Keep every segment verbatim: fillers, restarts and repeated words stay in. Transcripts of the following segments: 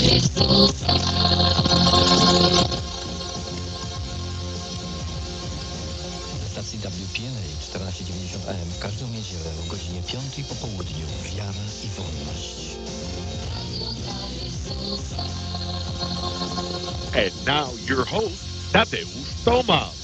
Stacji W P N A czternaście dziewięćdziesiąt A M w każdą niedzielę o godzinie piątej po południu. Wiara i wolność. And now your host, Tadeusz Tomasz.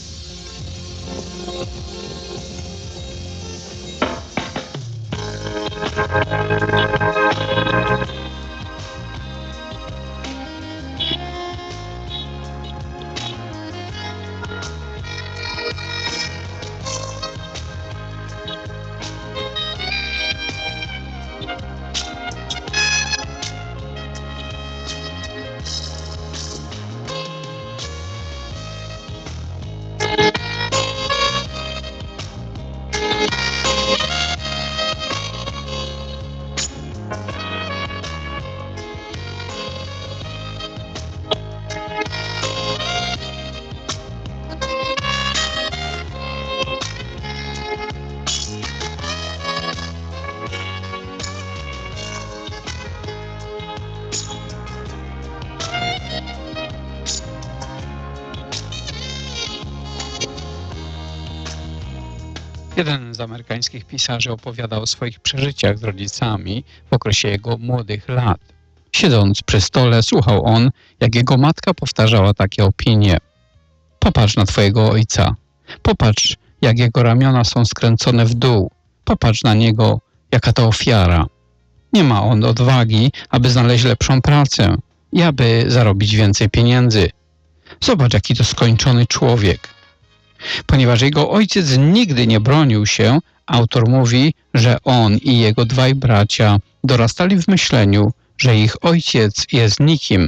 Jeden z amerykańskich pisarzy opowiadał o swoich przeżyciach z rodzicami w okresie jego młodych lat. Siedząc przy stole, słuchał on, jak jego matka powtarzała takie opinie. Popatrz na twojego ojca. Popatrz, jak jego ramiona są skręcone w dół. Popatrz na niego, jaka to ofiara. Nie ma on odwagi, aby znaleźć lepszą pracę i aby zarobić więcej pieniędzy. Zobacz, jaki to skończony człowiek. Ponieważ jego ojciec nigdy nie bronił się, autor mówi, że on i jego dwaj bracia dorastali w myśleniu, że ich ojciec jest nikim,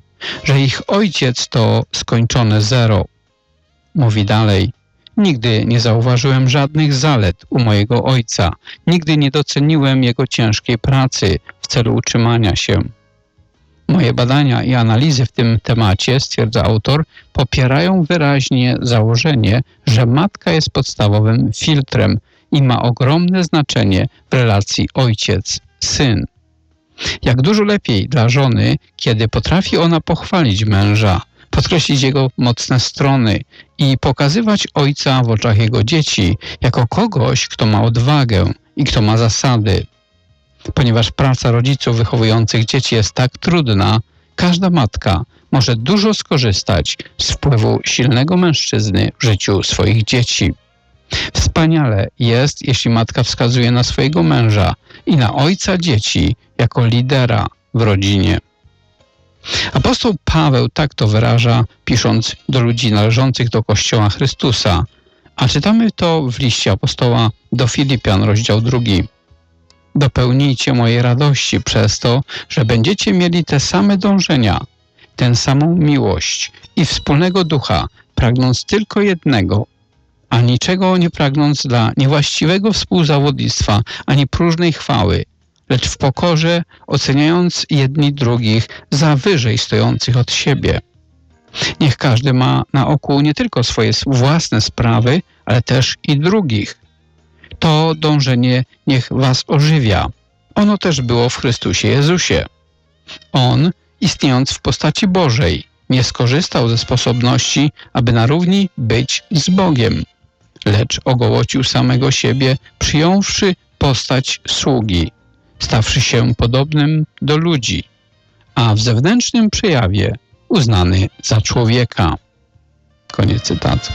że ich ojciec to skończone zero. Mówi dalej, nigdy nie zauważyłem żadnych zalet u mojego ojca, nigdy nie doceniłem jego ciężkiej pracy w celu utrzymania się. Moje badania i analizy w tym temacie, stwierdza autor, popierają wyraźnie założenie, że matka jest podstawowym filtrem i ma ogromne znaczenie w relacji ojciec-syn. Jak dużo lepiej dla żony, kiedy potrafi ona pochwalić męża, podkreślić jego mocne strony i pokazywać ojca w oczach jego dzieci jako kogoś, kto ma odwagę i kto ma zasady. Ponieważ praca rodziców wychowujących dzieci jest tak trudna, każda matka może dużo skorzystać z wpływu silnego mężczyzny w życiu swoich dzieci. Wspaniale jest, jeśli matka wskazuje na swojego męża i na ojca dzieci jako lidera w rodzinie. Apostoł Paweł tak to wyraża, pisząc do ludzi należących do Kościoła Chrystusa, a czytamy to w liście apostoła do Filipian, rozdział drugi. Dopełnijcie mojej radości przez to, że będziecie mieli te same dążenia, tę samą miłość i wspólnego ducha, pragnąc tylko jednego, a niczego nie pragnąc dla niewłaściwego współzawodnictwa, ani próżnej chwały, lecz w pokorze oceniając jedni drugich za wyżej stojących od siebie. Niech każdy ma na oku nie tylko swoje własne sprawy, ale też i drugich. To dążenie niech was ożywia. Ono też było w Chrystusie Jezusie. On, istniejąc w postaci Bożej, nie skorzystał ze sposobności, aby na równi być z Bogiem, lecz ogołocił samego siebie, przyjąwszy postać sługi, stawszy się podobnym do ludzi, a w zewnętrznym przejawie uznany za człowieka. Koniec cytatu.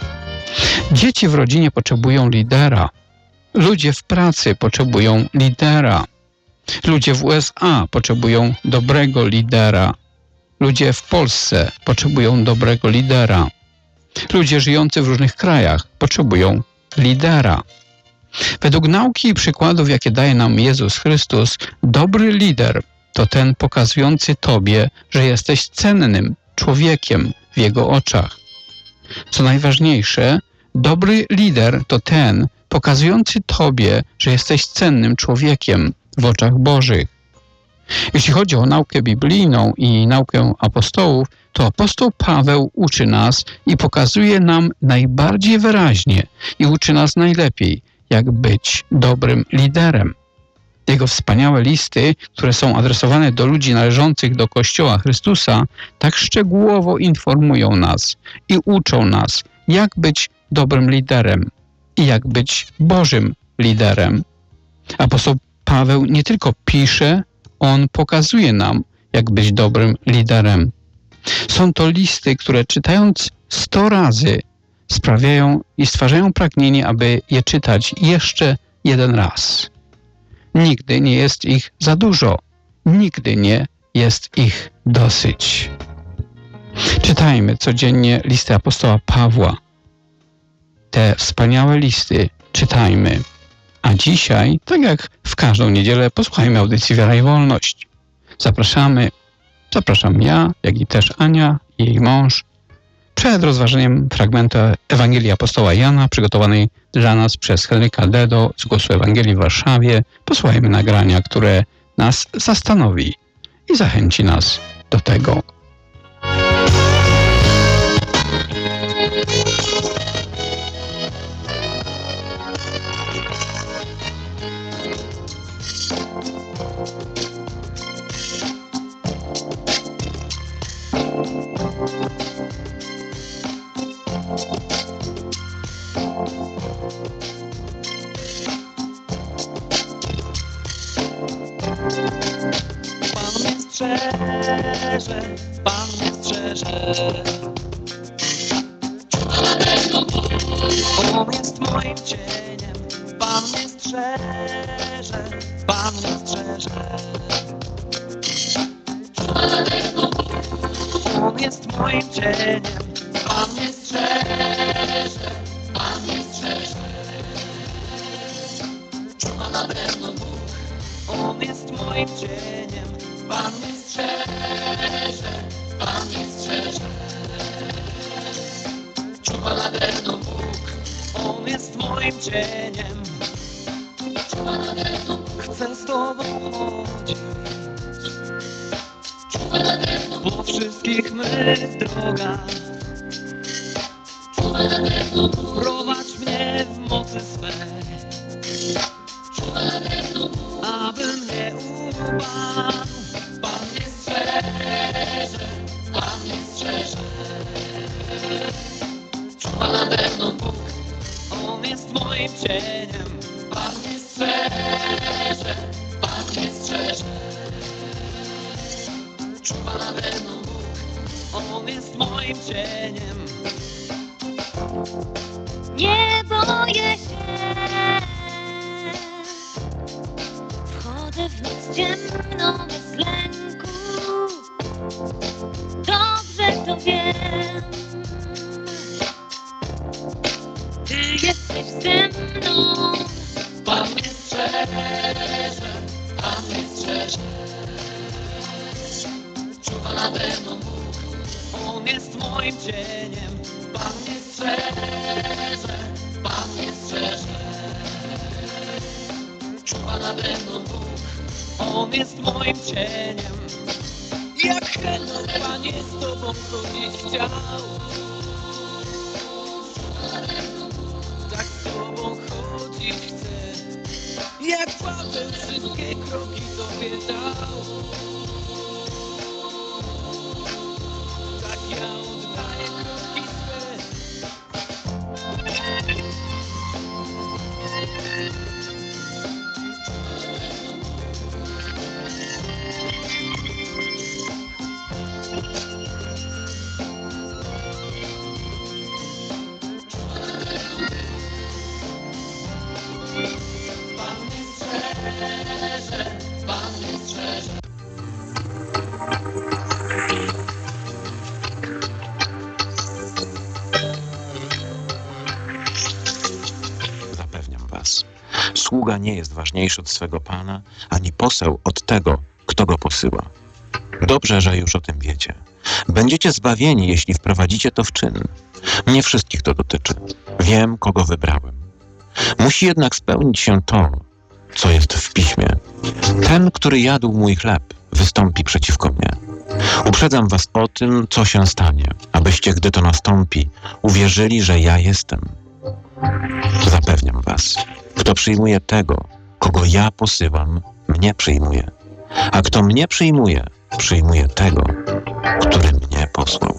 Dzieci w rodzinie potrzebują lidera. Ludzie w pracy potrzebują lidera. Ludzie w U S A potrzebują dobrego lidera. Ludzie w Polsce potrzebują dobrego lidera. Ludzie żyjący w różnych krajach potrzebują lidera. Według nauki i przykładów, jakie daje nam Jezus Chrystus, dobry lider to ten pokazujący Tobie, że jesteś cennym człowiekiem w Jego oczach. Co najważniejsze, dobry lider to ten pokazujący Tobie, że jesteś cennym człowiekiem w oczach Bożych. Jeśli chodzi o naukę biblijną i naukę apostołów, to apostoł Paweł uczy nas i pokazuje nam najbardziej wyraźnie i uczy nas najlepiej, jak być dobrym liderem. Jego wspaniałe listy, które są adresowane do ludzi należących do Kościoła Chrystusa, tak szczegółowo informują nas i uczą nas, jak być dobrym liderem i jak być Bożym liderem. Apostoł Paweł nie tylko pisze, on pokazuje nam, jak być dobrym liderem. Są to listy, które czytając sto razy sprawiają i stwarzają pragnienie, aby je czytać jeszcze jeden raz. Nigdy nie jest ich za dużo. Nigdy nie jest ich dosyć. Czytajmy codziennie listy apostoła Pawła. Te wspaniałe listy czytajmy. A dzisiaj, tak jak w każdą niedzielę, posłuchajmy audycji Wiara i Wolność. Zapraszamy, zapraszam ja, jak i też Ania i jej mąż, przed rozważeniem fragmentu Ewangelii apostoła Jana, przygotowanej dla nas przez Henryka Dedo z Głosu Ewangelii w Warszawie. Posłuchajmy nagrania, które nas zastanowi i zachęci nas do tego. Pan mnie strzeże, Pan mnie strzeże. On jest moim cieniem. Pan mnie strzeże, Pan mnie strzeże. On jest moim cieniem. Pan mnie strzeże, Pan mnie strzeże. Czuwa nade mną Bóg. On jest moim cieniem. Pan mnie strzeże, Pan mnie strzeże. Czuwa nade mną Bóg. On jest moim cieniem. Czuwa nade mną Bóg. Chcę z Tobą chodzić po wszystkich mych drogach. Prowadź mnie w mocy swej, abym nie upadł. Pan mnie strzeże, Pan mnie strzeże. Czuwa nade mną Bóg. On jest moim cieniem. Pan mnie strzeże, Pan mnie strzeże. Czuwa nade mną Bóg. On jest moim cieniem. Nie boję się, wchodzę w noc ciemną bez lęku. Dobrze to wiem, Ty jesteś ze mną. Pan mnie strzeże, Pan mnie strzeże. Czuwa nade mną Bóg. On jest moim cieniem. Pan mnie strzeże, Pan mnie strzeże. Czuwa nade mną Bóg. On jest moim cieniem. Jak chętnie, Panie, z Tobą chodzić chciał. Tak z Tobą chodzić chcę. Jak Paweł wszystkie kroki Tobie dał. Tak ja oddaję kroki swe. Pan mnie strzeże, Pan mnie strzeże. Zapewniam was, sługa nie jest ważniejszy od swego Pana, ani poseł od tego, kto go posyła. Dobrze, że już o tym wiecie. Będziecie zbawieni, jeśli wprowadzicie to w czyn. Mnie wszystkich to dotyczy. Wiem, kogo wybrałem. Musi jednak spełnić się to, co jest w Piśmie. Ten, który jadł mój chleb, wystąpi przeciwko mnie. Uprzedzam was o tym, co się stanie, abyście, gdy to nastąpi, uwierzyli, że ja jestem. Zapewniam was, kto przyjmuje tego, Kogo ja posyłam, mnie przyjmuje. A kto mnie przyjmuje, przyjmuje tego, który mnie posłał.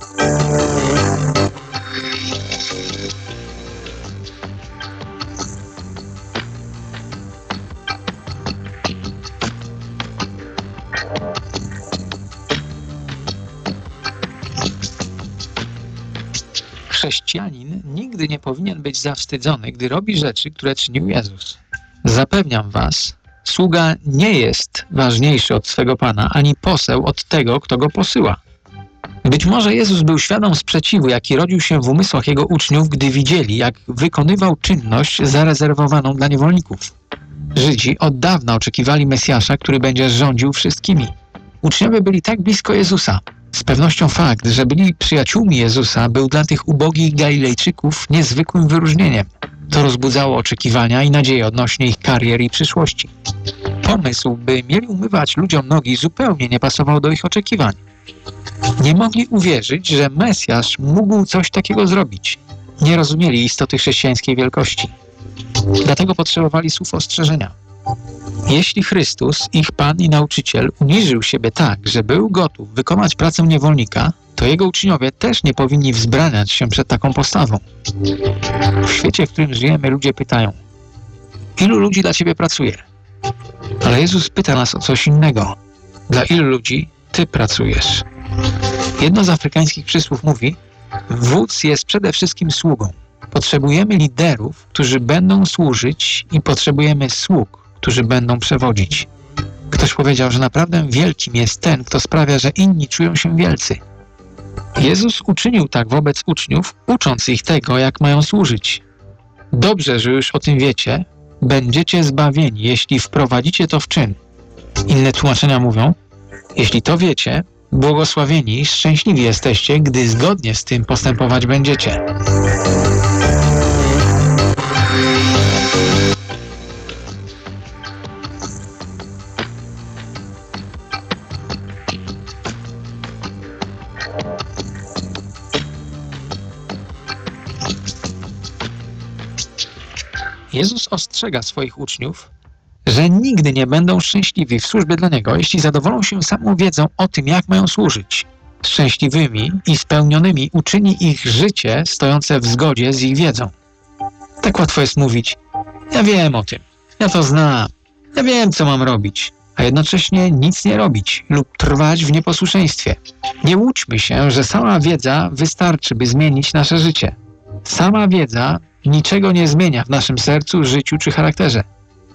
Chrześcijanin nigdy nie powinien być zawstydzony, gdy robi rzeczy, które czynił Jezus. Zapewniam was, sługa nie jest ważniejszy od swego Pana, ani poseł od tego, kto go posyła. Być może Jezus był świadom sprzeciwu, jaki rodził się w umysłach Jego uczniów, gdy widzieli, jak wykonywał czynność zarezerwowaną dla niewolników. Żydzi od dawna oczekiwali Mesjasza, który będzie rządził wszystkimi. Uczniowie byli tak blisko Jezusa. Z pewnością fakt, że byli przyjaciółmi Jezusa, był dla tych ubogich Galilejczyków niezwykłym wyróżnieniem. To rozbudzało oczekiwania i nadzieje odnośnie ich karier i przyszłości. Pomysł, by mieli umywać ludziom nogi, zupełnie nie pasował do ich oczekiwań. Nie mogli uwierzyć, że Mesjasz mógł coś takiego zrobić. Nie rozumieli istoty chrześcijańskiej wielkości. Dlatego potrzebowali słów ostrzeżenia. Jeśli Chrystus, ich Pan i Nauczyciel, uniżył siebie tak, że był gotów wykonać pracę niewolnika, to Jego uczniowie też nie powinni wzbraniać się przed taką postawą. W świecie, w którym żyjemy, ludzie pytają: ilu ludzi dla Ciebie pracuje? Ale Jezus pyta nas o coś innego. Dla ilu ludzi Ty pracujesz? Jedno z afrykańskich przysłów mówi: wódz jest przede wszystkim sługą. Potrzebujemy liderów, którzy będą służyć, i potrzebujemy sług, którzy będą przewodzić. Ktoś powiedział, że naprawdę wielkim jest ten, kto sprawia, że inni czują się wielcy. Jezus uczynił tak wobec uczniów, ucząc ich tego, jak mają służyć. Dobrze, że już o tym wiecie, będziecie zbawieni, jeśli wprowadzicie to w czyn. Inne tłumaczenia mówią: jeśli to wiecie, błogosławieni i szczęśliwi jesteście, gdy zgodnie z tym postępować będziecie. Jezus ostrzega swoich uczniów, że nigdy nie będą szczęśliwi w służbie dla Niego, jeśli zadowolą się samą wiedzą o tym, jak mają służyć. Szczęśliwymi i spełnionymi uczyni ich życie stojące w zgodzie z ich wiedzą. Tak łatwo jest mówić: ja wiem o tym, ja to znam, ja wiem, co mam robić, a jednocześnie nic nie robić lub trwać w nieposłuszeństwie. Nie łudźmy się, że sama wiedza wystarczy, by zmienić nasze życie. Sama wiedza niczego nie zmienia w naszym sercu, życiu czy charakterze.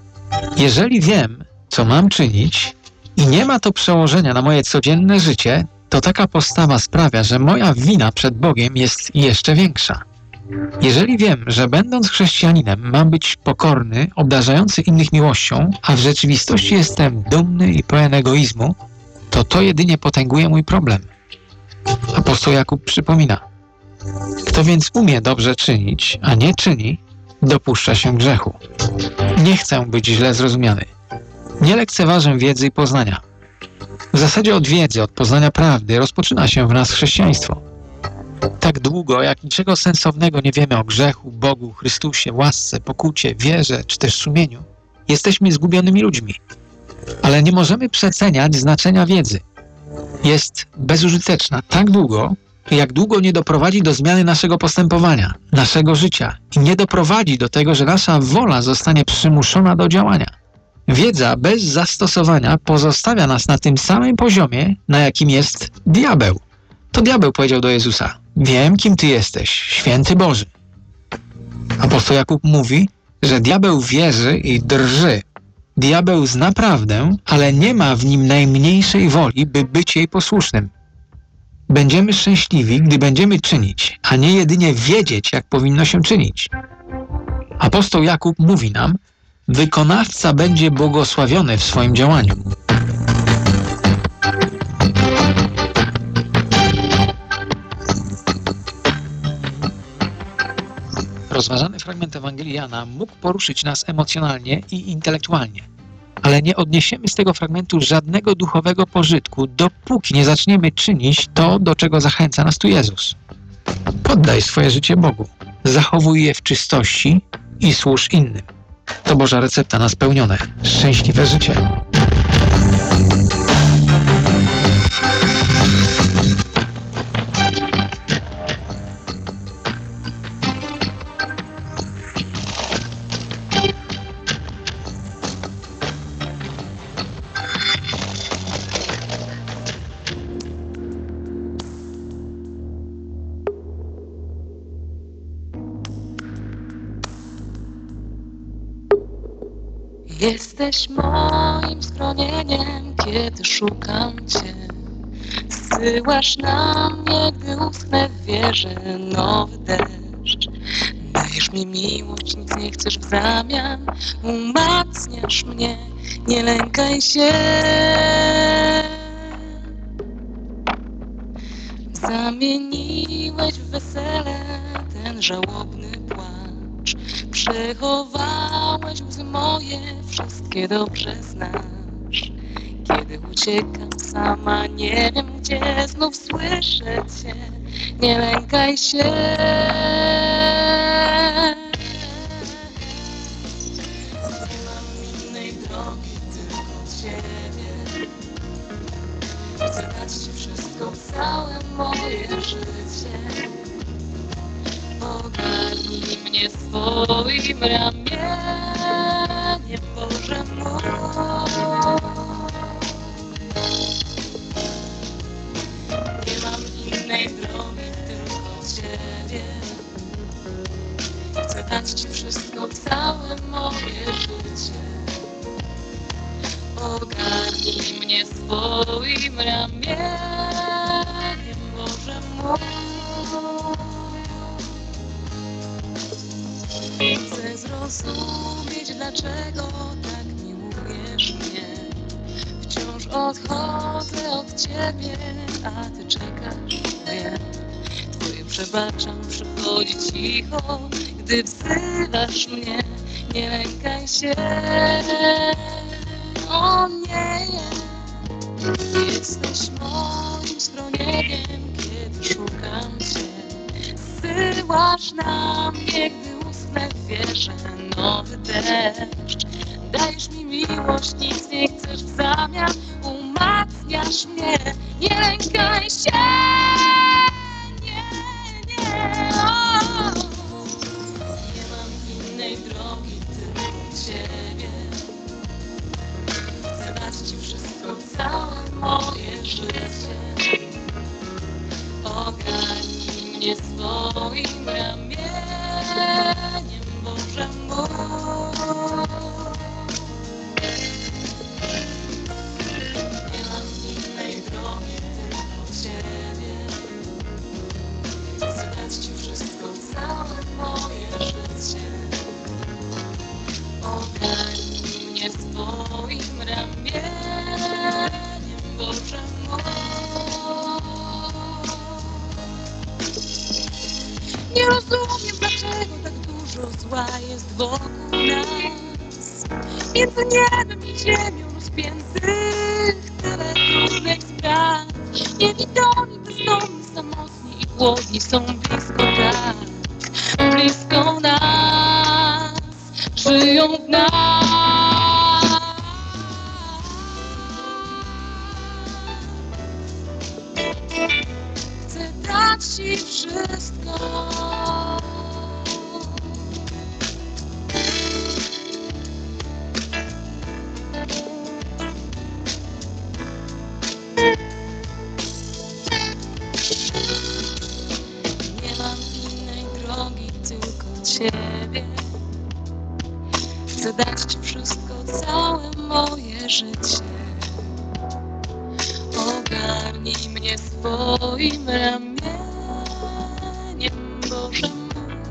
Jeżeli wiem, co mam czynić i nie ma to przełożenia na moje codzienne życie, to taka postawa sprawia, że moja wina przed Bogiem jest jeszcze większa. Jeżeli wiem, że będąc chrześcijaninem mam być pokorny, obdarzający innych miłością, a w rzeczywistości jestem dumny i pełen egoizmu, to to jedynie potęguje mój problem. Apostoł Jakub przypomina: kto więc umie dobrze czynić, a nie czyni, dopuszcza się grzechu. Nie chcę być źle zrozumiany. Nie lekceważę wiedzy i poznania. W zasadzie od wiedzy, od poznania prawdy rozpoczyna się w nas chrześcijaństwo. Tak długo, jak niczego sensownego nie wiemy o grzechu, Bogu, Chrystusie, łasce, pokucie, wierze czy też sumieniu, jesteśmy zgubionymi ludźmi. Ale nie możemy przeceniać znaczenia wiedzy. Jest bezużyteczna tak długo, jak długo nie doprowadzi do zmiany naszego postępowania, naszego życia i nie doprowadzi do tego, że nasza wola zostanie przymuszona do działania. Wiedza bez zastosowania pozostawia nas na tym samym poziomie, na jakim jest diabeł. To diabeł powiedział do Jezusa: wiem, kim Ty jesteś, święty Boży. Apostoł Jakub mówi, że diabeł wierzy i drży. Diabeł zna prawdę, ale nie ma w nim najmniejszej woli, by być jej posłusznym. Będziemy szczęśliwi, gdy będziemy czynić, a nie jedynie wiedzieć, jak powinno się czynić. Apostoł Jakub mówi nam: wykonawca będzie błogosławiony w swoim działaniu. Rozważany fragment Ewangelii Jana mógł poruszyć nas emocjonalnie i intelektualnie. Ale nie odniesiemy z tego fragmentu żadnego duchowego pożytku, dopóki nie zaczniemy czynić to, do czego zachęca nas tu Jezus. Poddaj swoje życie Bogu, zachowuj je w czystości i służ innym. To Boża recepta na spełnione, szczęśliwe życie. Jesteś moim schronieniem, kiedy szukam Cię. Zsyłasz na mnie, gdy uschnę w wierze nowy deszcz. Dajesz mi miłość, nic nie chcesz w zamian. Umacniasz mnie, nie lękaj się. Zamieniłeś w wesele ten żałobny płacz. Przechowałeś łzy moje, wszystkie dobrze znasz. Kiedy uciekam sama, nie wiem gdzie, znów słyszę Cię. Nie lękaj się. Nie mam innej drogi, tylko Ciebie. Chcę dać Ci wszystko, całe moje życie. Ogarnij mnie swoim ramieniem, Boże mój. Nie mam innej drogi, tylko Ciebie. Chcę dać Ci wszystko, całe moje życie. Ogarnij mnie swoim ramieniem, Boże mój. Chcę zrozumieć, dlaczego tak miłujesz mnie. Wciąż odchodzę od Ciebie, a Ty czekasz, wiem. Twoje przebaczam przychodzi cicho, gdy wzywasz mnie. Nie lękaj się. O nie, jesteś moim schronieniem, kiedy szukam Cię. Zsyłasz na mnie, gdy uschnę w wierze nowy deszcz. Dajesz mi miłość, nic nie chcesz w zamian. Umacniasz mnie, nie lękaj się. Nie, nie, o. Nie mam innej drogi, tylko Ciebie. Chcę dać Ci wszystko, całe moje życie. Ogarnij mnie swoim ramieniem, Boże mój. Nie mam innej drogi, tylko Ciebie. Chcę dać Ci wszystko, całe moje życie. Ogarnij mnie swoim ramieniem, Boże mój. Nie rozumiem, dlaczego tak dużo zła jest wokół nas. Między niebem i ziemią rozpiętych tyle trudnych spraw. Niewidomi, bezdomni, samotni i głodni są blisko tak. Blisko nas, żyją w nas. Chcę dać Ci wszystko. Nie mam innej drogi, tylko Ciebie. Chcę dać Ci wszystko, całe moje życie. Ogarnij mnie swoim ramieniem, Boże mój.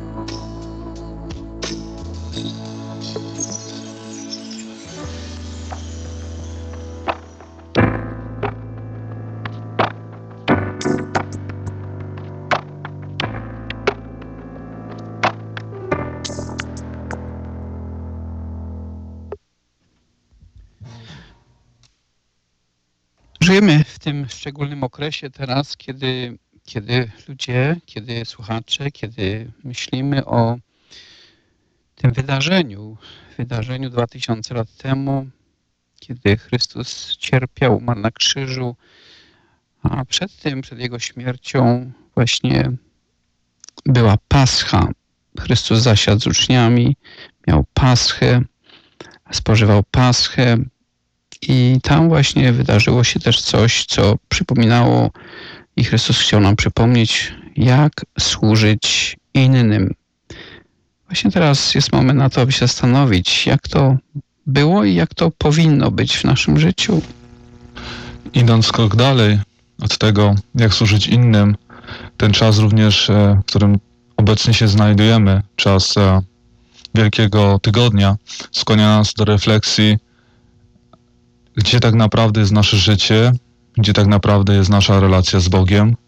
Żyjemy w tym szczególnym okresie teraz, kiedy, kiedy ludzie, kiedy słuchacze, kiedy myślimy o tym wydarzeniu, wydarzeniu dwa tysiące lat temu, kiedy Chrystus cierpiał, umarł na krzyżu, a przed tym, przed Jego śmiercią właśnie była Pascha. Chrystus zasiadł z uczniami, miał Paschę, spożywał Paschę i tam właśnie wydarzyło się też coś, co przypominało i Chrystus chciał nam przypomnieć, jak służyć innym. Właśnie teraz jest moment na to, aby się zastanowić, jak to było i jak to powinno być w naszym życiu. Idąc krok dalej od tego, jak służyć innym, ten czas również, w którym obecnie się znajdujemy, czas Wielkiego Tygodnia, skłania nas do refleksji, gdzie tak naprawdę jest nasze życie, gdzie tak naprawdę jest nasza relacja z Bogiem,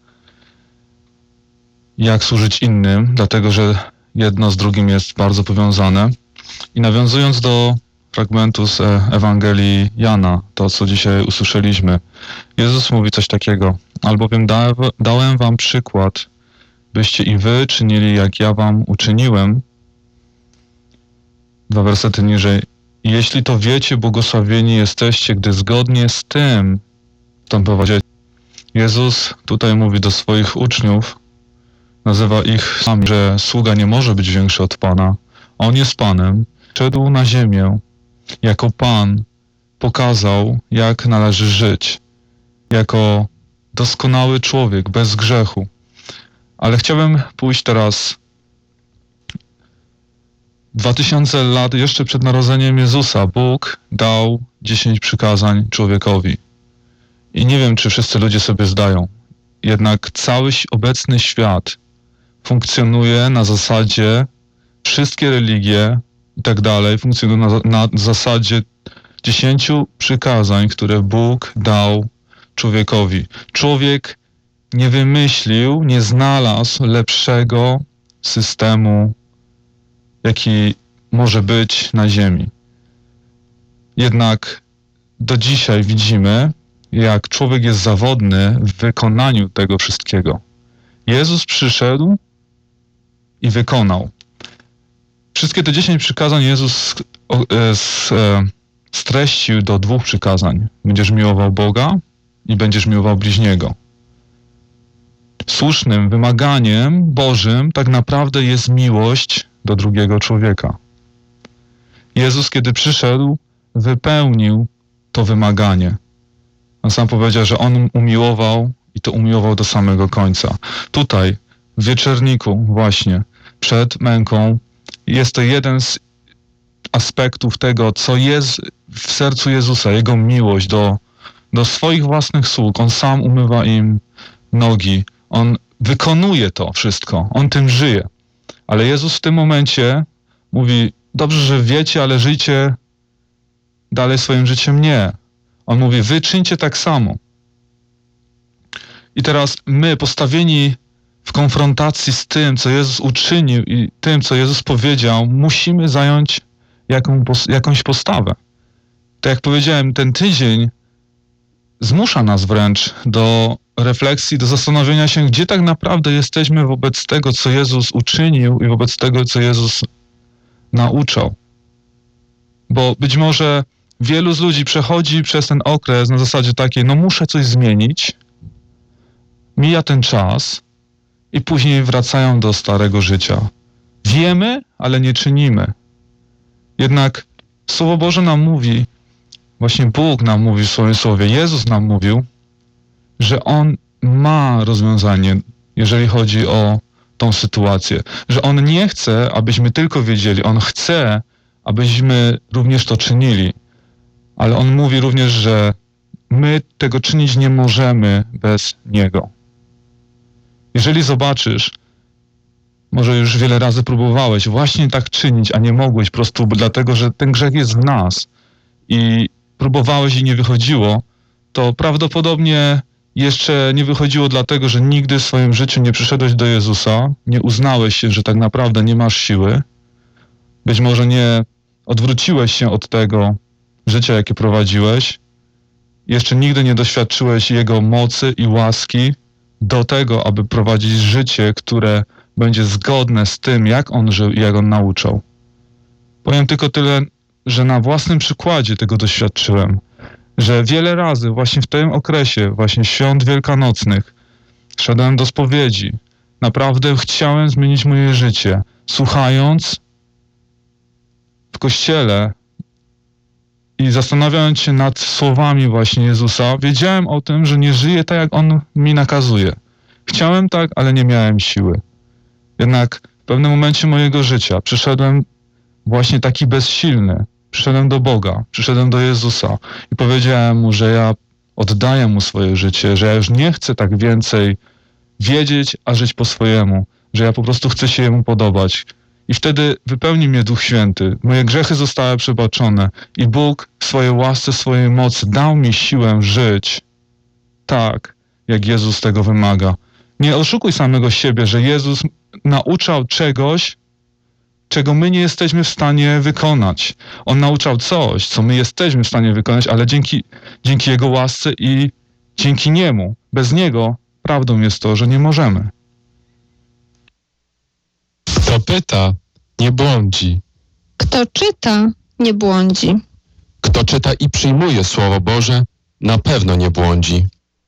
jak służyć innym, dlatego że jedno z drugim jest bardzo powiązane. I nawiązując do fragmentu z Ewangelii Jana, to co dzisiaj usłyszeliśmy, Jezus mówi coś takiego: albowiem da, dałem wam przykład, byście i wy czynili, jak ja wam uczyniłem. Dwa wersety niżej. Jeśli to wiecie, błogosławieni jesteście, gdy zgodnie z tym postępowacie. Jezus tutaj mówi do swoich uczniów, nazywa ich sami, że sługa nie może być większy od Pana. On jest Panem. Szedł na ziemię jako Pan, pokazał, jak należy żyć, jako doskonały człowiek, bez grzechu. Ale chciałbym pójść teraz dwa tysiące lat jeszcze przed narodzeniem Jezusa. Bóg dał dziesięć przykazań człowiekowi. I nie wiem, czy wszyscy ludzie sobie zdają. Jednak cały obecny świat funkcjonuje na zasadzie, wszystkie religie i tak dalej funkcjonują na, na zasadzie dziesięciu przykazań, które Bóg dał człowiekowi. Człowiek nie wymyślił, nie znalazł lepszego systemu, jaki może być na ziemi. Jednak do dzisiaj widzimy, jak człowiek jest zawodny w wykonaniu tego wszystkiego. Jezus przyszedł i wykonał. Wszystkie te dziesięć przykazań Jezus streścił do dwóch przykazań. Będziesz miłował Boga i będziesz miłował bliźniego. Słusznym wymaganiem Bożym tak naprawdę jest miłość do drugiego człowieka. Jezus, kiedy przyszedł, wypełnił to wymaganie. On sam powiedział, że On umiłował i to umiłował do samego końca. Tutaj, w wieczerniku właśnie, przed męką, jest to jeden z aspektów tego, co jest w sercu Jezusa, Jego miłość do, do swoich własnych sług. On sam umywa im nogi. On wykonuje to wszystko. On tym żyje. Ale Jezus w tym momencie mówi, dobrze, że wiecie, ale żyjcie dalej swoim życiem. Nie. On mówi, wy czyńcie tak samo. I teraz my, postawieni w konfrontacji z tym, co Jezus uczynił i tym, co Jezus powiedział, musimy zająć jaką, jakąś postawę. Tak jak powiedziałem, ten tydzień zmusza nas wręcz do refleksji, do zastanowienia się, gdzie tak naprawdę jesteśmy wobec tego, co Jezus uczynił i wobec tego, co Jezus nauczał. Bo być może wielu z ludzi przechodzi przez ten okres na zasadzie takiej, no muszę coś zmienić, mija ten czas i później wracają do starego życia. Wiemy, ale nie czynimy. Jednak Słowo Boże nam mówi, właśnie Bóg nam mówi w swoim Słowie, Jezus nam mówił, że On ma rozwiązanie, jeżeli chodzi o tą sytuację. Że On nie chce, abyśmy tylko wiedzieli, On chce, abyśmy również to czynili. Ale On mówi również, że my tego czynić nie możemy bez Niego. Jeżeli zobaczysz, może już wiele razy próbowałeś właśnie tak czynić, a nie mogłeś po prostu dlatego, że ten grzech jest w nas i próbowałeś i nie wychodziło, to prawdopodobnie jeszcze nie wychodziło dlatego, że nigdy w swoim życiu nie przyszedłeś do Jezusa, nie uznałeś się, że tak naprawdę nie masz siły. Być może nie odwróciłeś się od tego życia, jakie prowadziłeś. Jeszcze nigdy nie doświadczyłeś Jego mocy i łaski do tego, aby prowadzić życie, które będzie zgodne z tym, jak On żył i jak On nauczał. Powiem tylko tyle, że na własnym przykładzie tego doświadczyłem, że wiele razy właśnie w tym okresie, właśnie świąt wielkanocnych, szedłem do spowiedzi. Naprawdę chciałem zmienić moje życie. Słuchając w kościele i zastanawiając się nad słowami właśnie Jezusa, wiedziałem o tym, że nie żyję tak, jak On mi nakazuje. Chciałem tak, ale nie miałem siły. Jednak w pewnym momencie mojego życia przyszedłem właśnie taki bezsilny. Przyszedłem do Boga, przyszedłem do Jezusa i powiedziałem Mu, że ja oddaję Mu swoje życie, że ja już nie chcę tak więcej wiedzieć, a żyć po swojemu, że ja po prostu chcę się Jemu podobać. I wtedy wypełnił mnie Duch Święty. Moje grzechy zostały przebaczone i Bóg w swojej łasce, swojej mocy dał mi siłę żyć tak, jak Jezus tego wymaga. Nie oszukuj samego siebie, że Jezus nauczał czegoś, czego my nie jesteśmy w stanie wykonać. On nauczał coś, co my jesteśmy w stanie wykonać, ale dzięki, dzięki Jego łasce i dzięki Niemu. Bez Niego prawdą jest to, że nie możemy. Kto pyta, nie błądzi. Kto czyta, nie błądzi. Kto czyta i przyjmuje Słowo Boże, na pewno nie błądzi.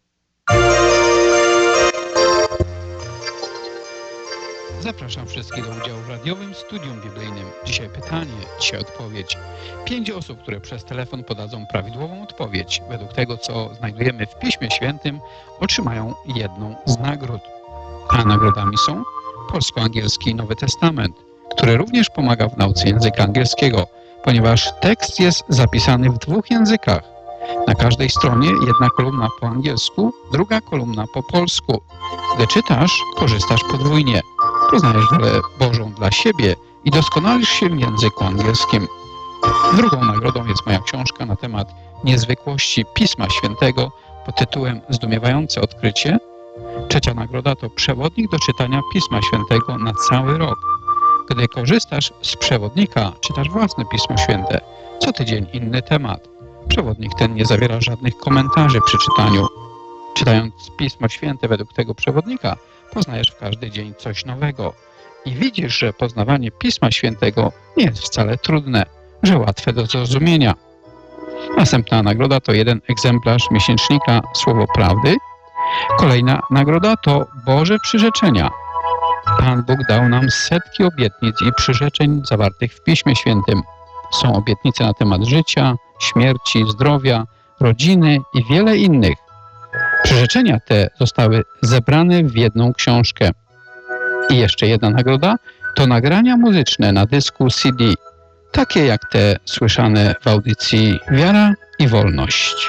Zapraszam wszystkich do udziału w radiowym studium biblijnym. Dzisiaj pytanie, dzisiaj odpowiedź. Pięć osób, które przez telefon podadzą prawidłową odpowiedź według tego, co znajdujemy w Piśmie Świętym, otrzymają jedną z nagród. A nagrodami są polsko-angielski Nowy Testament, który również pomaga w nauce języka angielskiego, ponieważ tekst jest zapisany w dwóch językach. Na każdej stronie jedna kolumna po angielsku, druga kolumna po polsku. Gdy czytasz, korzystasz podwójnie. Poznajesz wolę Bożą dla siebie i doskonalisz się w języku angielskim. Drugą nagrodą jest moja książka na temat niezwykłości Pisma Świętego pod tytułem Zdumiewające odkrycie. Trzecia nagroda to przewodnik do czytania Pisma Świętego na cały rok. Gdy korzystasz z przewodnika, czytasz własne Pismo Święte. Co tydzień inny temat. Przewodnik ten nie zawiera żadnych komentarzy przy czytaniu. Czytając Pismo Święte według tego przewodnika, poznajesz w każdy dzień coś nowego. I widzisz, że poznawanie Pisma Świętego nie jest wcale trudne, że łatwe do zrozumienia. Następna nagroda to jeden egzemplarz miesięcznika Słowo Prawdy. Kolejna nagroda to Boże przyrzeczenia. Pan Bóg dał nam setki obietnic i przyrzeczeń zawartych w Piśmie Świętym. Są obietnice na temat życia, śmierci, zdrowia, rodziny i wiele innych. Przyrzeczenia te zostały zebrane w jedną książkę. I jeszcze jedna nagroda to nagrania muzyczne na dysku C D, takie jak te słyszane w audycji Wiara i Wolność.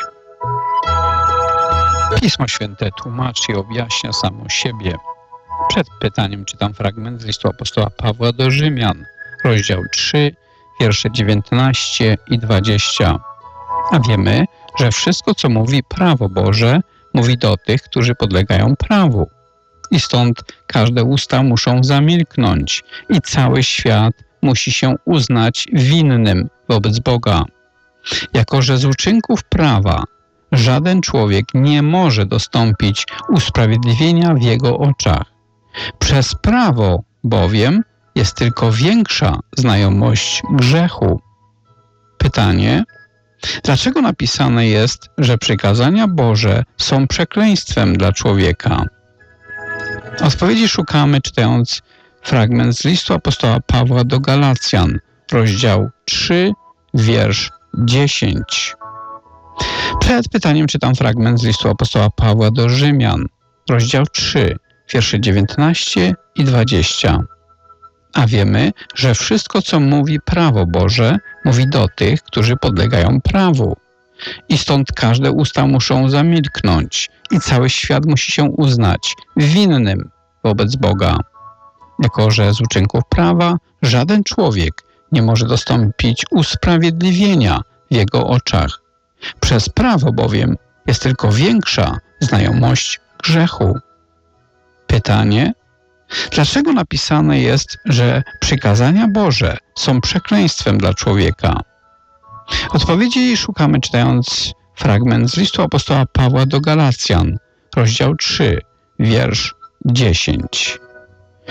Pismo Święte tłumaczy i objaśnia samo siebie. Przed pytaniem czytam fragment z listu apostoła Pawła do Rzymian, rozdział trzy, wiersze dziewiętnaście i dwadzieścia. A wiemy, że wszystko, co mówi prawo Boże, mówi do tych, którzy podlegają prawu. I stąd każde usta muszą zamilknąć i cały świat musi się uznać winnym wobec Boga. Jako że z uczynków prawa żaden człowiek nie może dostąpić usprawiedliwienia w jego oczach. Przez prawo bowiem jest tylko większa znajomość grzechu. Pytanie: dlaczego napisane jest, że przykazania Boże są przekleństwem dla człowieka? Odpowiedzi szukamy czytając fragment z listu apostoła Pawła do Galacjan, rozdział trzy, wiersz dziesięć. Przed pytaniem czytam fragment z listu apostoła Pawła do Rzymian, rozdział trzy, wiersze dziewiętnaście i dwadzieścia. A wiemy, że wszystko, co mówi prawo Boże, mówi do tych, którzy podlegają prawu. I stąd każde usta muszą zamilknąć i cały świat musi się uznać winnym wobec Boga. Jako że z uczynków prawa żaden człowiek nie może dostąpić usprawiedliwienia w jego oczach. Przez prawo bowiem jest tylko większa znajomość grzechu. Pytanie: dlaczego napisane jest, że przykazania Boże są przekleństwem dla człowieka? Odpowiedzi szukamy czytając fragment z listu apostoła Pawła do Galacjan, rozdział trzy, wiersz dziesięć.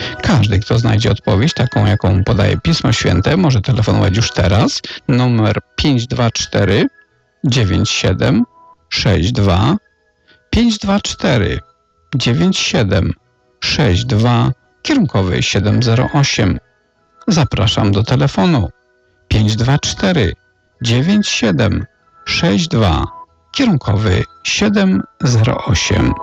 Każdy, kto znajdzie odpowiedź, taką jaką podaje Pismo Święte, może telefonować już teraz. Numer pięć dwa cztery dziewięć siedem sześć dwa pięć dwa cztery dziewięć siedem sześć dwa, kierunkowy siedem zero osiem. Zapraszam do telefonu pięć dwa cztery dziewięć siedem sześć dwa, kierunkowy siedem zero osiem.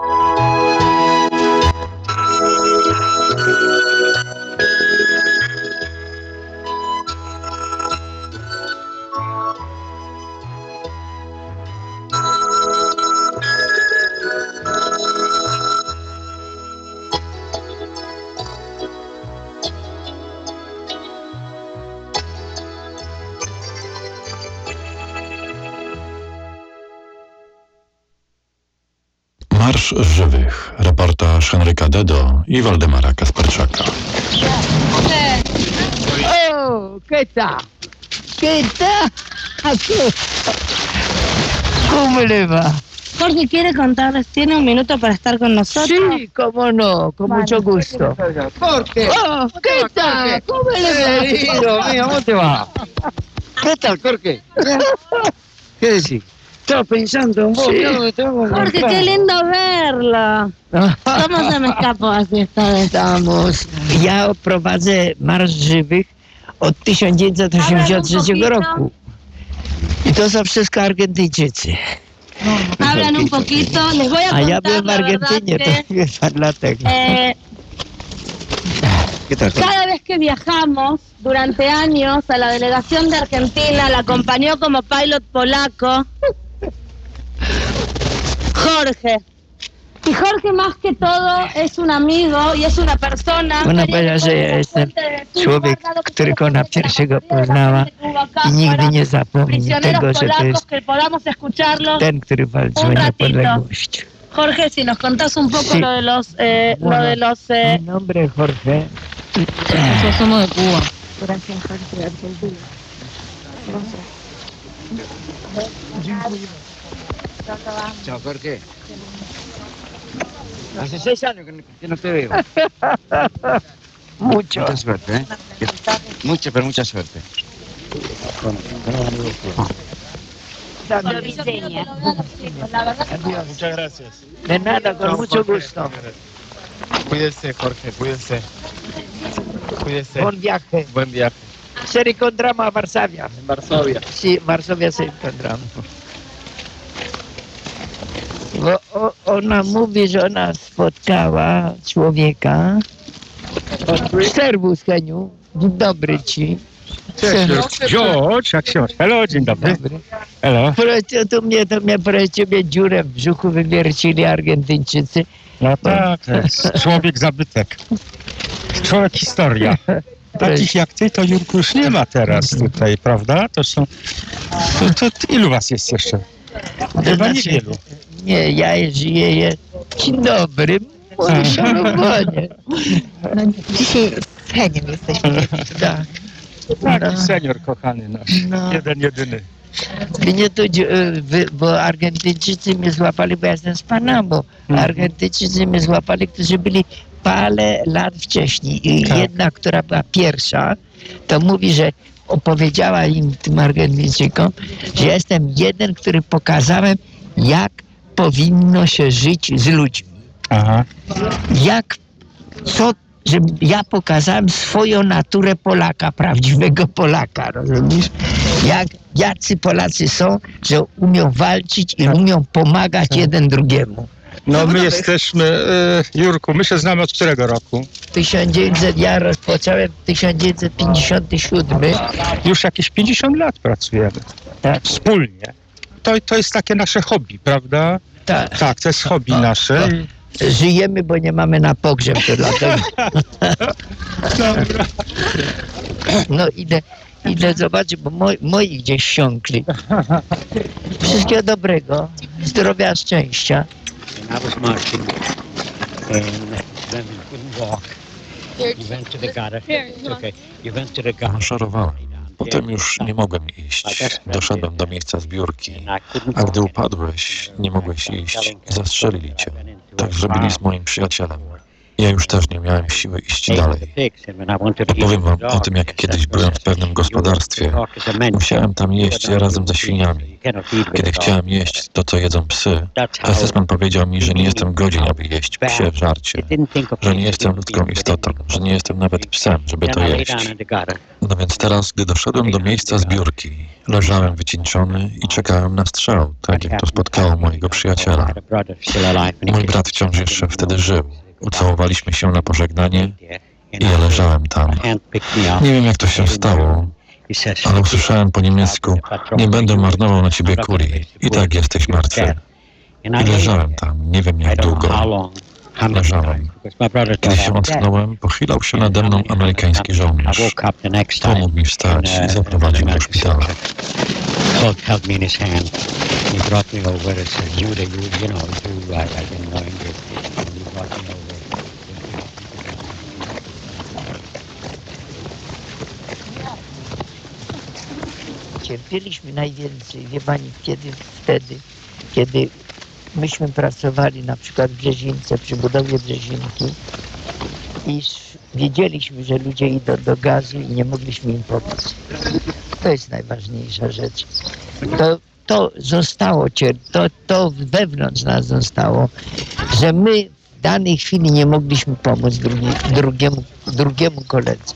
Marsz Żywych. Reportaż Henryka Dedo i Waldemara Kasperczaka. Oh, ¿qué tal? ¿Qué tal? ¿Cómo le va? Jorge, ¿quiere contarles? ¿Tiene un minuto para estar con nosotros? Sí, cómo no, con Vale. mucho gusto. Jorge. Oh, ¿qué tal? ¿Cómo le va? Querido mío, ¿cómo te va? ¿Qué tal, Jorge? ¿Qué decís? Estaba pensando en vos. Sí. mirá dónde te vamos a Jorge, encontrar. qué lindo verlo. ¿Cómo se me escapó así esta vez? Estamos. Ja prowadzę Marsz Żywych od tysiąc dziewięćset osiemdziesiątego trzeciego roku. I to są wszystko Argentyńczycy. Hablan un poquito, les voy a A contar ja byłem w la verdad Argentynie, que, to chyba dlatego. eh, ¿Qué tal, Jorge? cada vez que viajamos, durante años, a la delegación de Argentina, la acompañó como pilot polaco Jorge. Y Jorge más que todo es un amigo y es una persona... Ona powiedziała, że ja jestem człowiek, którego ona pierwszego poznała i nigdy nie zapomni tego, że to polacos, jest que podamos escucharlos. ten, który walczy Un o ratito. niepodległość. Jorge, si nos contás un poco Sí. lo de los... Eh, lo Bueno, de los eh, Mi nombre es Jorge. Nosotros somos de Cuba. Gracias, Jorge, de Argentina. Chao, Jorge. Hace seis años que no, que no te veo. Mucho. Mucha suerte, ¿eh? Mucha, pero mucha suerte. Muchas gracias. De nada, con mucho gusto. Cuídese, Jorge, cuídese. Cuídese. Buen viaje. Buen viaje. Se reencontramos a Varsovia. En Varsovia. Sí, en Varsovia se encontramos. Bo o, ona mówi, że ona spotkała człowieka. Serwus, Heniu. Dzień dobry ci. George, jak się masz? Hello, dzień dobry. Hello. Proszę, to mnie, to mnie proszę ciebie dziurę w brzuchu wywiercili Argentyńczycy. No tak, to jest człowiek zabytek. Człowiek historia. Takich jak ty, to Jurku już nie ma teraz tutaj, prawda? To są... To, to ilu was jest jeszcze? Chyba niewielu. Nie, ja żyję. Je... Dzień dobry, moje szanowanie. No, dzisiaj z Heniem jesteśmy. Tak. Taki senior kochany nasz. No. Jeden, jedyny. Mnie to, dzi- wy- bo Argentyńczycy mnie złapali, bo ja jestem z Panamo. Argentyńczycy mnie złapali, którzy byli parę lat wcześniej. I Tak. jedna, która była pierwsza, to mówi, że opowiedziała im, tym Argentyńczykom, że ja jestem jeden, który pokazałem, jak powinno się żyć z ludźmi. Aha. Jak, co, że ja pokazałem swoją naturę Polaka, prawdziwego Polaka, rozumiesz? Jak, jacy Polacy są, że umią walczyć i umią pomagać jeden drugiemu. No my jesteśmy, e, Jurku, my się znamy od którego roku? tysiąc dziewięćset, ja rozpocząłem w tysiąc dziewięćset pięćdziesiątym siódmym. Już jakieś pięćdziesiąt lat pracujemy. Tak. Wspólnie. To, to jest takie nasze hobby, prawda? Tak. Tak, to jest hobby nasze. Żyjemy, bo nie mamy na pogrzeb, to dlatego. Dobra. No idę, idę zobaczyć, bo moi, moi gdzieś siąkli. Wszystkiego dobrego, zdrowia, szczęścia. And I was marching, and then we couldn't walk. You went to the gutter. It's okay. You went to the gutter. Maszerowałem. Potem już nie mogłem iść. Doszedłem do miejsca zbiórki. A gdy upadłeś, nie mogłeś iść. Zastrzelili cię. Tak zrobili z moim przyjacielem. Ja już też nie miałem siły iść dalej. Opowiem wam o tym, jak kiedyś byłem w pewnym gospodarstwie. Musiałem tam jeść razem ze świniami. Kiedy chciałem jeść to, co jedzą psy, asystent powiedział mi, że nie jestem godzien, aby jeść psie żarcie, że nie jestem ludzką istotą, że nie jestem nawet psem, żeby to jeść. No więc teraz, gdy doszedłem do miejsca zbiórki, leżałem wycieńczony i czekałem na strzał, tak jak to spotkało mojego przyjaciela. Mój brat wciąż jeszcze wtedy żył. Ucałowaliśmy się na pożegnanie i ja leżałem tam. Nie wiem, jak to się stało, ale usłyszałem po niemiecku: nie będę marnował na ciebie kuli. I tak jesteś martwy. I leżałem tam, nie wiem jak długo. Leżałem. Kiedy się ocknąłem, pochylał się nade mną amerykański żołnierz. Pomógł mi wstać i zaprowadził do szpitala. He brought me over and said, you, you, you know, you, I, I've been knowing you. And he brought me over. Cierpieliśmy najwięcej, wie pani, kiedy wtedy, kiedy myśmy pracowali na przykład w Brzezince, przy budowie Brzezinki i wiedzieliśmy, że ludzie idą do gazu i nie mogliśmy im pomóc. To jest najważniejsza rzecz. To, to zostało, to, to wewnątrz nas zostało, że my w danej chwili nie mogliśmy pomóc drugi, drugiemu, drugiemu koledze.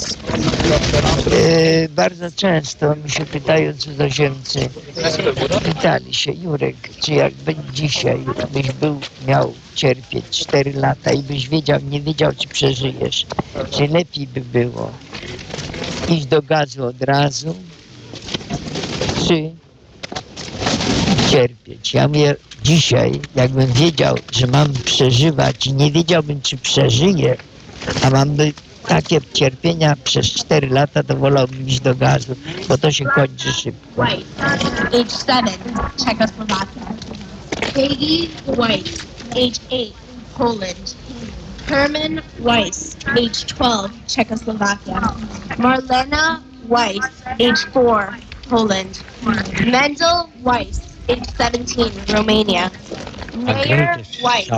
E, bardzo często mi się pytają cudzoziemcy, pytali się: Jurek, czy jakby dzisiaj byś był, miał cierpieć cztery lata i byś wiedział, nie wiedział, czy przeżyjesz, czy lepiej by było iść do gazu od razu, czy cierpieć? Ja mówię, dzisiaj, jakbym wiedział, że mam przeżywać i nie wiedziałbym, czy przeżyję, a mam by takie cierpienia przez cztery lata, to wolałbym iść do gazu, bo to się kończy szybko. White, age seven, Czechoslovakia. Peggy White, age eight, Poland. Herman Weiss, age twelve, Czechoslovakia. Marlena Weiss, age four, Poland. Mendel Weiss, age seventeen, Romania. Mayer Weiss.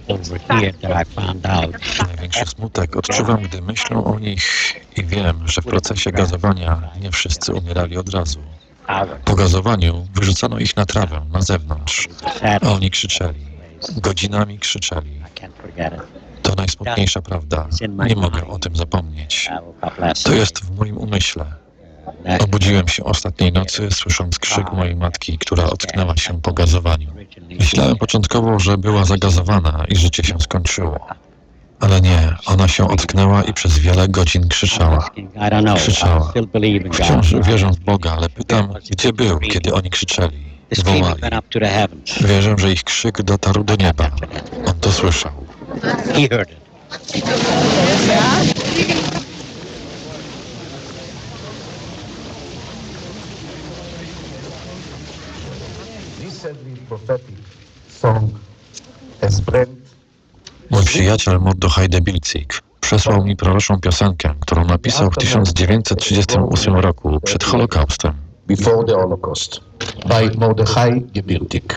Największy smutek odczuwam, gdy myślę o nich i wiem, że w procesie gazowania nie wszyscy umierali od razu. Po gazowaniu wyrzucano ich na trawę, na zewnątrz, a oni krzyczeli. Godzinami krzyczeli. To najsmutniejsza prawda. Nie mogę o tym zapomnieć. To jest w moim umyśle. Obudziłem się ostatniej nocy, słysząc krzyk mojej matki, która ocknęła się po gazowaniu. Myślałem początkowo, że była zagazowana i życie się skończyło. Ale nie, ona się ocknęła i przez wiele godzin krzyczała. Krzyczała. Wciąż wierzę w Boga, ale pytam, gdzie był, kiedy oni krzyczeli, wołali. Wierzę, że ich krzyk dotarł do nieba. On to słyszał. Mój przyjaciel Mordechai Debilcik przesłał mi proroczą piosenkę, którą napisał w tysiąc dziewięćset trzydziestym ósmym roku, przed Holokaustem. Before the Holocaust, by Mordechai Debilcik.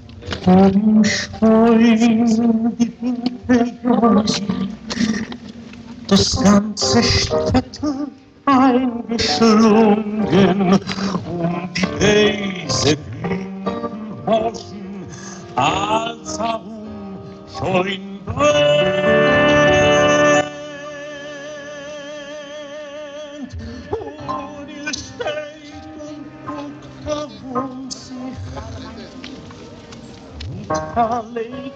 Das ganze Städte eingeschlungen, um die Weise Horchen, als herum schon brennt. Und ihr steht und guckt, warum sich mit Halle.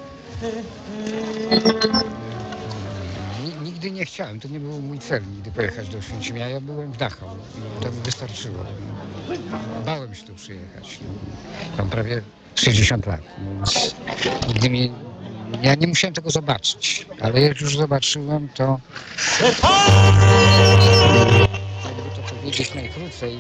Nigdy nie chciałem, to nie był mój cel nigdy pojechać do Oświęcimia. Ja byłem w Dachau i to mi wystarczyło. Bałem się tu przyjechać. Mam prawie sześćdziesiąt lat, więc nigdy mi... Ja nie musiałem tego zobaczyć, ale jak już zobaczyłem, to... Jakby to powiedzieć najkrócej,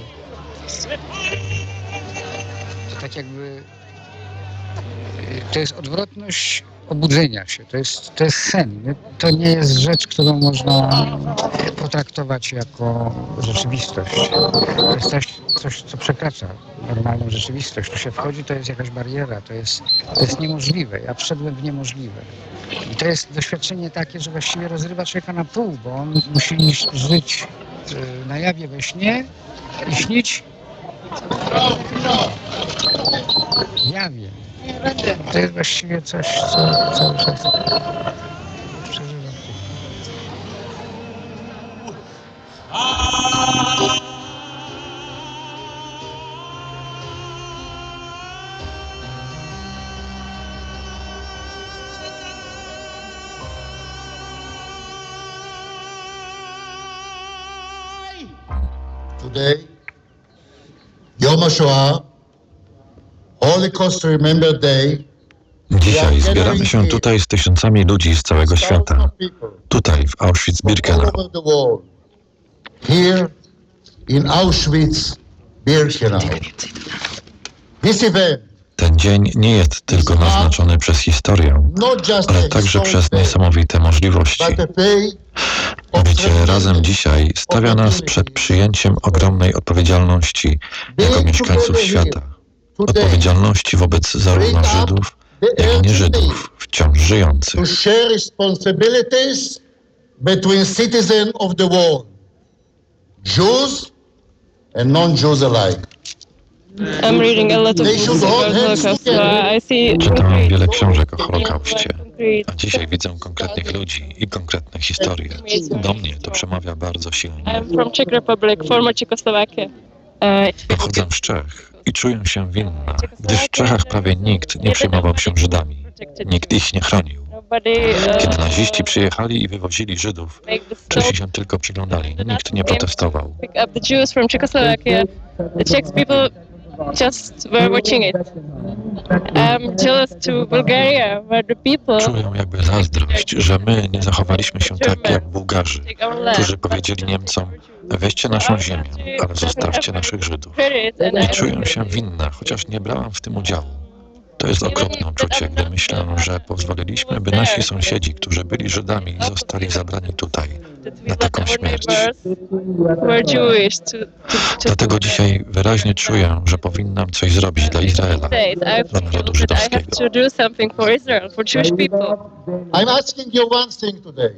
to tak jakby... To jest odwrotność obudzenia się, to jest, to jest sen. To nie jest rzecz, którą można potraktować jako rzeczywistość. To jest coś, coś, co przekracza normalną rzeczywistość. Tu się wchodzi, to jest jakaś bariera, to jest, to jest niemożliwe. Ja wszedłem w niemożliwe. I to jest doświadczenie takie, że właściwie rozrywa człowieka na pół, bo on musi żyć y, na jawie we śnie i śnić w jawie. To jest właściwie coś, co cały czas przeżywam. Today, Yom HaShoah, Holocaust Remember Day. Dzisiaj zbieramy się tutaj z tysiącami ludzi z całego świata. Tutaj, w Auschwitz-Birkenau. Here in Auschwitz-Birkenau. This event, Ten dzień nie jest tylko naznaczony przez historię, ale także przez niesamowite możliwości. Bycie razem dzisiaj stawia nas przed przyjęciem ogromnej odpowiedzialności jako mieszkańców świata. Odpowiedzialności wobec zarówno Żydów, jak i nie Żydów, wciąż żyjących. to share responsibilities between citizens of the world, Jews and non-Jews alike. I'm reading a lot of They books should about hold hands Holocaust, so together. I see Czytałem wiele książek o Holokauście, a dzisiaj widzę konkretnych ludzi i konkretne historie. Do mnie to przemawia bardzo silnie. I'm from Czech Republic, former Czechoslovakia. Uh, Pochodzę z Czech i czuję się winna, gdyż w Czechach prawie nikt nie przejmował się Żydami. Nikt ich nie chronił. Kiedy naziści przyjechali i wywozili Żydów, Czesi się tylko przyglądali. Nikt nie protestował. pick up the Jews from Czechoslovakia. The Czech people just were watching it. I'm jealous to Bulgaria, where the people Czuję jakby zazdrość, że my nie zachowaliśmy się tak jak Bułgarzy, którzy powiedzieli Niemcom: weźcie naszą ziemię, ale zostawcie naszych Żydów. I czuję się winna, chociaż nie brałam w tym udziału. To jest okropne uczucie, gdy myślę, że pozwoliliśmy, by nasi sąsiedzi, którzy byli Żydami, zostali zabrani tutaj, na taką śmierć. were Jewish to, to, to Dlatego dzisiaj wyraźnie czuję, że powinnam coś zrobić dla Izraela, state. I dla narodu feel that I have żydowskiego. to do something for Israel, for Jewish people. I'm asking you one thing today.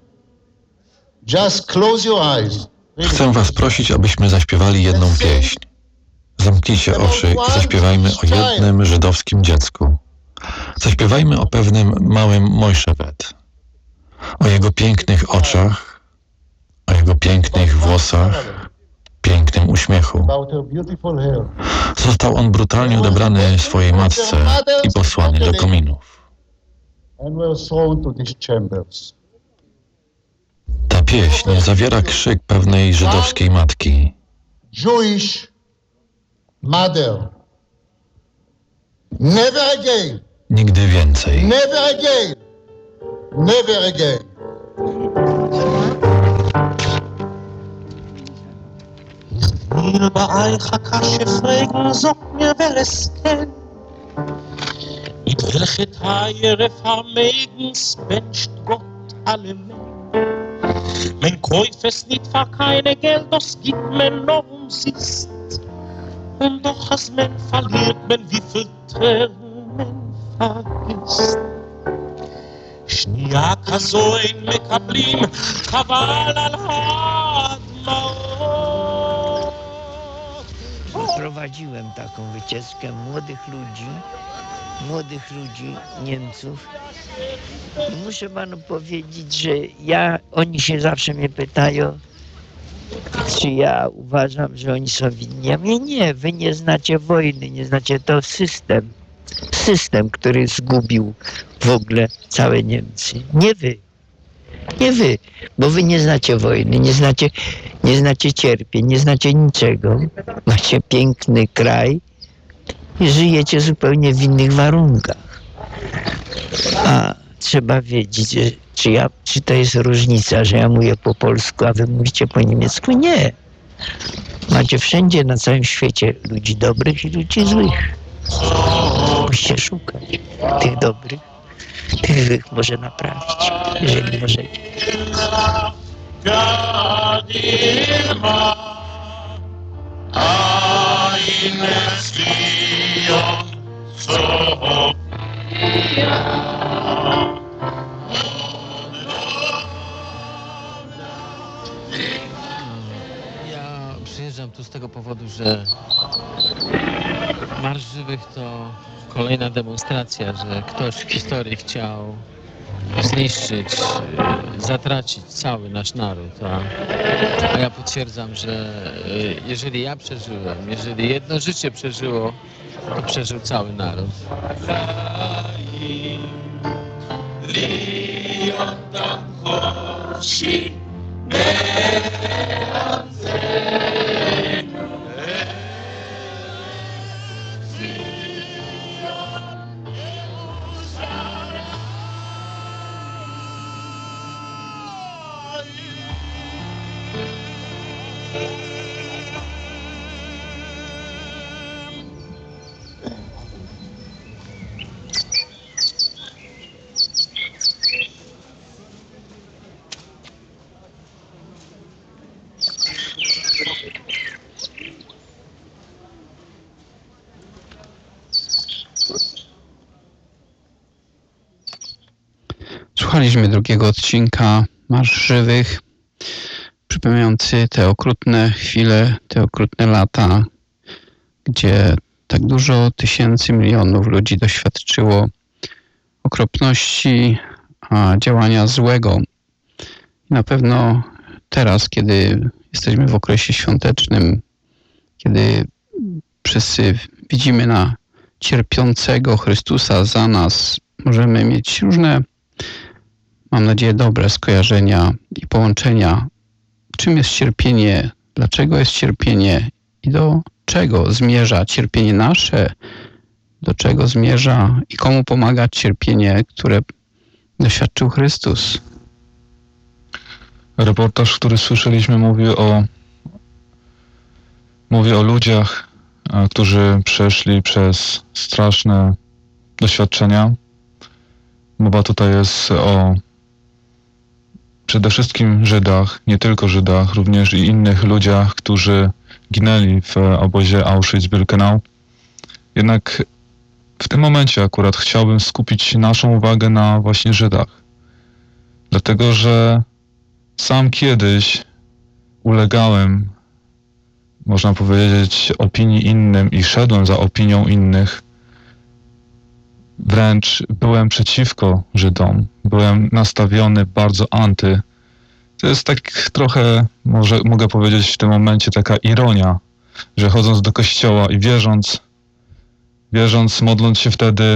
Just close your eyes. Chcę was prosić, abyśmy zaśpiewali jedną pieśń. Zamknijcie oczy i zaśpiewajmy o jednym żydowskim dziecku. Zaśpiewajmy o pewnym małym Mojszewet. O jego pięknych oczach, o jego pięknych włosach, pięknym uśmiechu. About her beautiful hair. Został on brutalnie odebrany swojej matce i posłany do kominów. And were thrown to these chambers. Ta pieśń zawiera krzyk pewnej żydowskiej matki. Jewish mother. Never again. Nigdy więcej. Never again. Never again. will בעייך כשפרגן זאת מבלסקן mit welchet haieref hamegens bencht Gott alle Mengen men kauf es nicht für keine Geld, das gibt men noch umsist und doch als men verliert men wie viel Tränen men vergisst שנייה כזו אין מקבלים חבל על הדמעות. Prowadziłem taką wycieczkę młodych ludzi, młodych ludzi, Niemców. I muszę panu powiedzieć, że ja, oni się zawsze mnie pytają, czy ja uważam, że oni są winni. Ja mówię, nie, wy nie znacie wojny, nie znacie, to system. System, który zgubił w ogóle całe Niemcy. Nie wy. Nie wy, bo wy nie znacie wojny, nie znacie, nie znacie cierpień, nie znacie niczego. Macie piękny kraj i żyjecie zupełnie w innych warunkach. A trzeba wiedzieć, że, czy, ja, czy to jest różnica, że ja mówię po polsku, a wy mówicie po niemiecku? Nie. Macie wszędzie na całym świecie ludzi dobrych i ludzi złych. Musicie szukać tych dobrych, tych złych może naprawić, jeżeli możecie. Gadilma, Ja przyjeżdżam tu z tego powodu, że Marsz Żywych to kolejna demonstracja, że ktoś w historii chciał zniszczyć, zatracić cały nasz naród. A, a ja potwierdzam, że jeżeli ja przeżyłem, jeżeli jedno życie przeżyło, to przeżył cały naród. Słuchaliśmy drugiego odcinka Marsz Żywych, przypominający te okrutne chwile, te okrutne lata, gdzie tak dużo tysięcy, milionów ludzi doświadczyło okropności, a działania złego. I na pewno teraz, kiedy jesteśmy w okresie świątecznym, kiedy wszyscy widzimy na cierpiącego Chrystusa za nas, możemy mieć różne, mam nadzieję, dobre skojarzenia i połączenia. Czym jest cierpienie? Dlaczego jest cierpienie? I do czego zmierza cierpienie nasze? Do czego zmierza i komu pomaga cierpienie, które doświadczył Chrystus? Reportaż, który słyszeliśmy, mówi o, mówi o ludziach, którzy przeszli przez straszne doświadczenia. Mowa tutaj jest o przede wszystkim Żydach, nie tylko Żydach, również i innych ludziach, którzy ginęli w obozie Auschwitz-Birkenau. Jednak w tym momencie akurat chciałbym skupić naszą uwagę na właśnie Żydach. Dlatego, że sam kiedyś ulegałem, można powiedzieć, opinii innym i szedłem za opinią innych. Wręcz byłem przeciwko Żydom. Byłem nastawiony bardzo anty. To jest tak trochę, może mogę powiedzieć w tym momencie, taka ironia, że chodząc do kościoła i wierząc, wierząc, modląc się wtedy,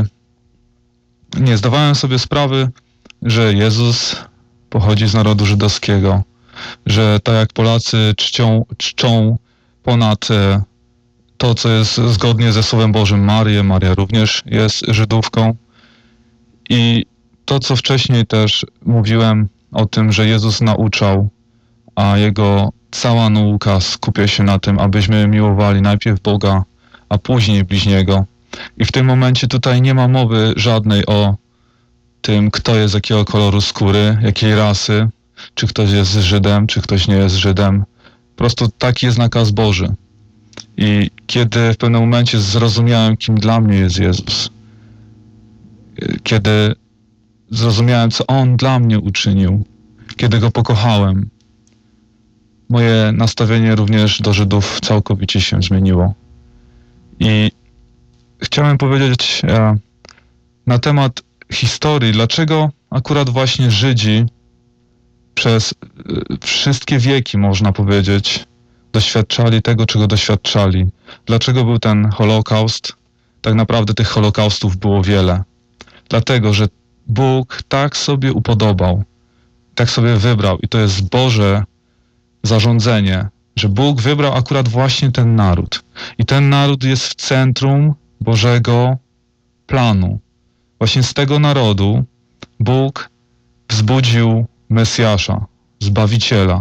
nie zdawałem sobie sprawy, że Jezus pochodzi z narodu żydowskiego, że tak jak Polacy czcią, czczą ponad to, co jest zgodnie ze Słowem Bożym Marię, Maria również jest Żydówką. I to, co wcześniej też mówiłem o tym, że Jezus nauczał, a Jego cała nauka skupia się na tym, abyśmy miłowali najpierw Boga, a później bliźniego. I w tym momencie tutaj nie ma mowy żadnej o tym, kto jest jakiego koloru skóry, jakiej rasy, czy ktoś jest Żydem, czy ktoś nie jest Żydem. Po prostu taki jest nakaz Boży. I kiedy w pewnym momencie zrozumiałem, kim dla mnie jest Jezus, kiedy zrozumiałem, co On dla mnie uczynił, kiedy Go pokochałem, moje nastawienie również do Żydów całkowicie się zmieniło. I chciałem powiedzieć e, na temat historii, dlaczego akurat właśnie Żydzi przez e, wszystkie wieki, można powiedzieć, doświadczali tego, czego doświadczali. Dlaczego był ten Holokaust? Tak naprawdę tych Holokaustów było wiele. Dlatego, że Bóg tak sobie upodobał, tak sobie wybrał i to jest Boże zarządzenie, że Bóg wybrał akurat właśnie ten naród. I ten naród jest w centrum Bożego planu. Właśnie z tego narodu Bóg wzbudził Mesjasza, Zbawiciela.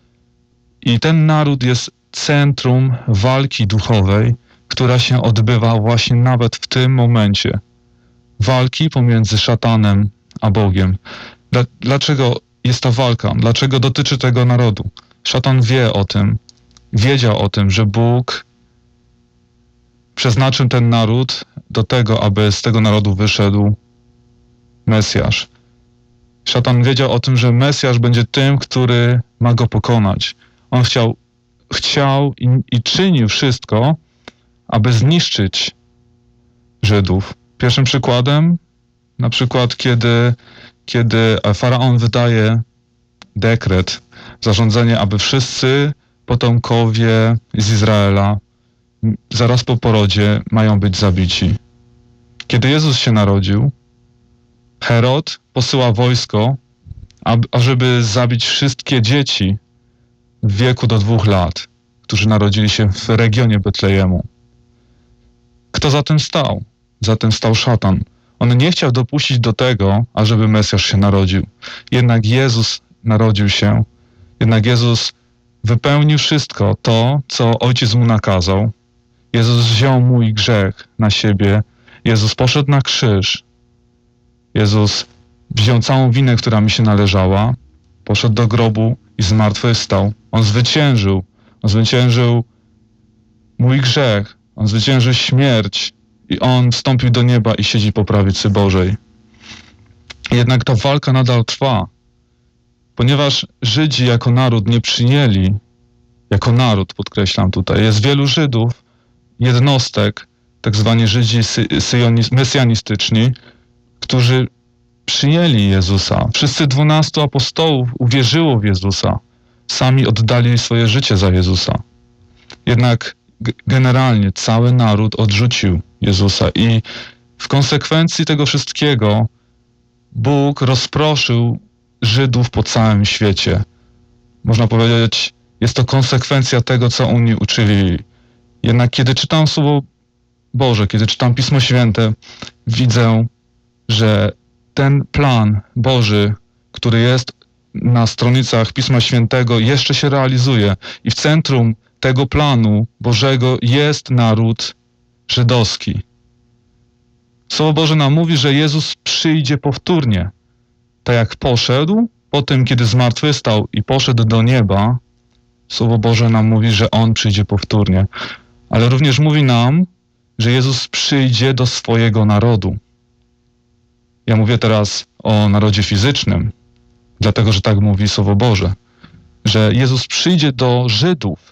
I ten naród jest centrum walki duchowej, która się odbywa właśnie nawet w tym momencie. Walki pomiędzy szatanem a Bogiem. Dla, dlaczego jest ta walka? Dlaczego dotyczy tego narodu? Szatan wie o tym, wiedział o tym, że Bóg przeznaczył ten naród do tego, aby z tego narodu wyszedł Mesjasz. Szatan wiedział o tym, że Mesjasz będzie tym, który ma go pokonać. On chciał, chciał i, i czynił wszystko, aby zniszczyć Żydów. Pierwszym przykładem, na przykład kiedy, kiedy faraon wydaje dekret, zarządzenie, aby wszyscy potomkowie z Izraela zaraz po porodzie mają być zabici. Kiedy Jezus się narodził, Herod posyła wojsko, aby, ażeby zabić wszystkie dzieci w wieku do dwóch lat, którzy narodzili się w regionie Betlejemu. Kto za tym stał? Za tym stał szatan. On nie chciał dopuścić do tego, ażeby Mesjasz się narodził. Jednak Jezus narodził się. Jednak Jezus wypełnił wszystko to, co Ojciec mu nakazał. Jezus wziął mój grzech na siebie. Jezus poszedł na krzyż. Jezus wziął całą winę, która mi się należała, poszedł do grobu i zmartwychwstał. On zwyciężył. On zwyciężył mój grzech. On zwyciężył śmierć. I On wstąpił do nieba i siedzi po prawicy Bożej. Jednak ta walka nadal trwa, ponieważ Żydzi jako naród nie przyjęli, jako naród, podkreślam tutaj, jest wielu Żydów, jednostek, tak zwani Żydzi sy- syjonis- mesjanistyczni, którzy przyjęli Jezusa. Wszyscy dwunastu apostołów uwierzyło w Jezusa. Sami oddali swoje życie za Jezusa. Jednak g- generalnie cały naród odrzucił Jezusa i w konsekwencji tego wszystkiego Bóg rozproszył Żydów po całym świecie. Można powiedzieć, jest to konsekwencja tego, co oni uczyli. Jednak kiedy czytam Słowo Boże, kiedy czytam Pismo Święte, widzę, że ten plan Boży, który jest na stronicach Pisma Świętego, jeszcze się realizuje. I w centrum tego planu Bożego jest naród żydowski. Słowo Boże nam mówi, że Jezus przyjdzie powtórnie. Tak jak poszedł, po tym, kiedy zmartwychwstał i poszedł do nieba, Słowo Boże nam mówi, że On przyjdzie powtórnie. Ale również mówi nam, że Jezus przyjdzie do swojego narodu. Ja mówię teraz o narodzie fizycznym, dlatego, że tak mówi Słowo Boże, że Jezus przyjdzie do Żydów.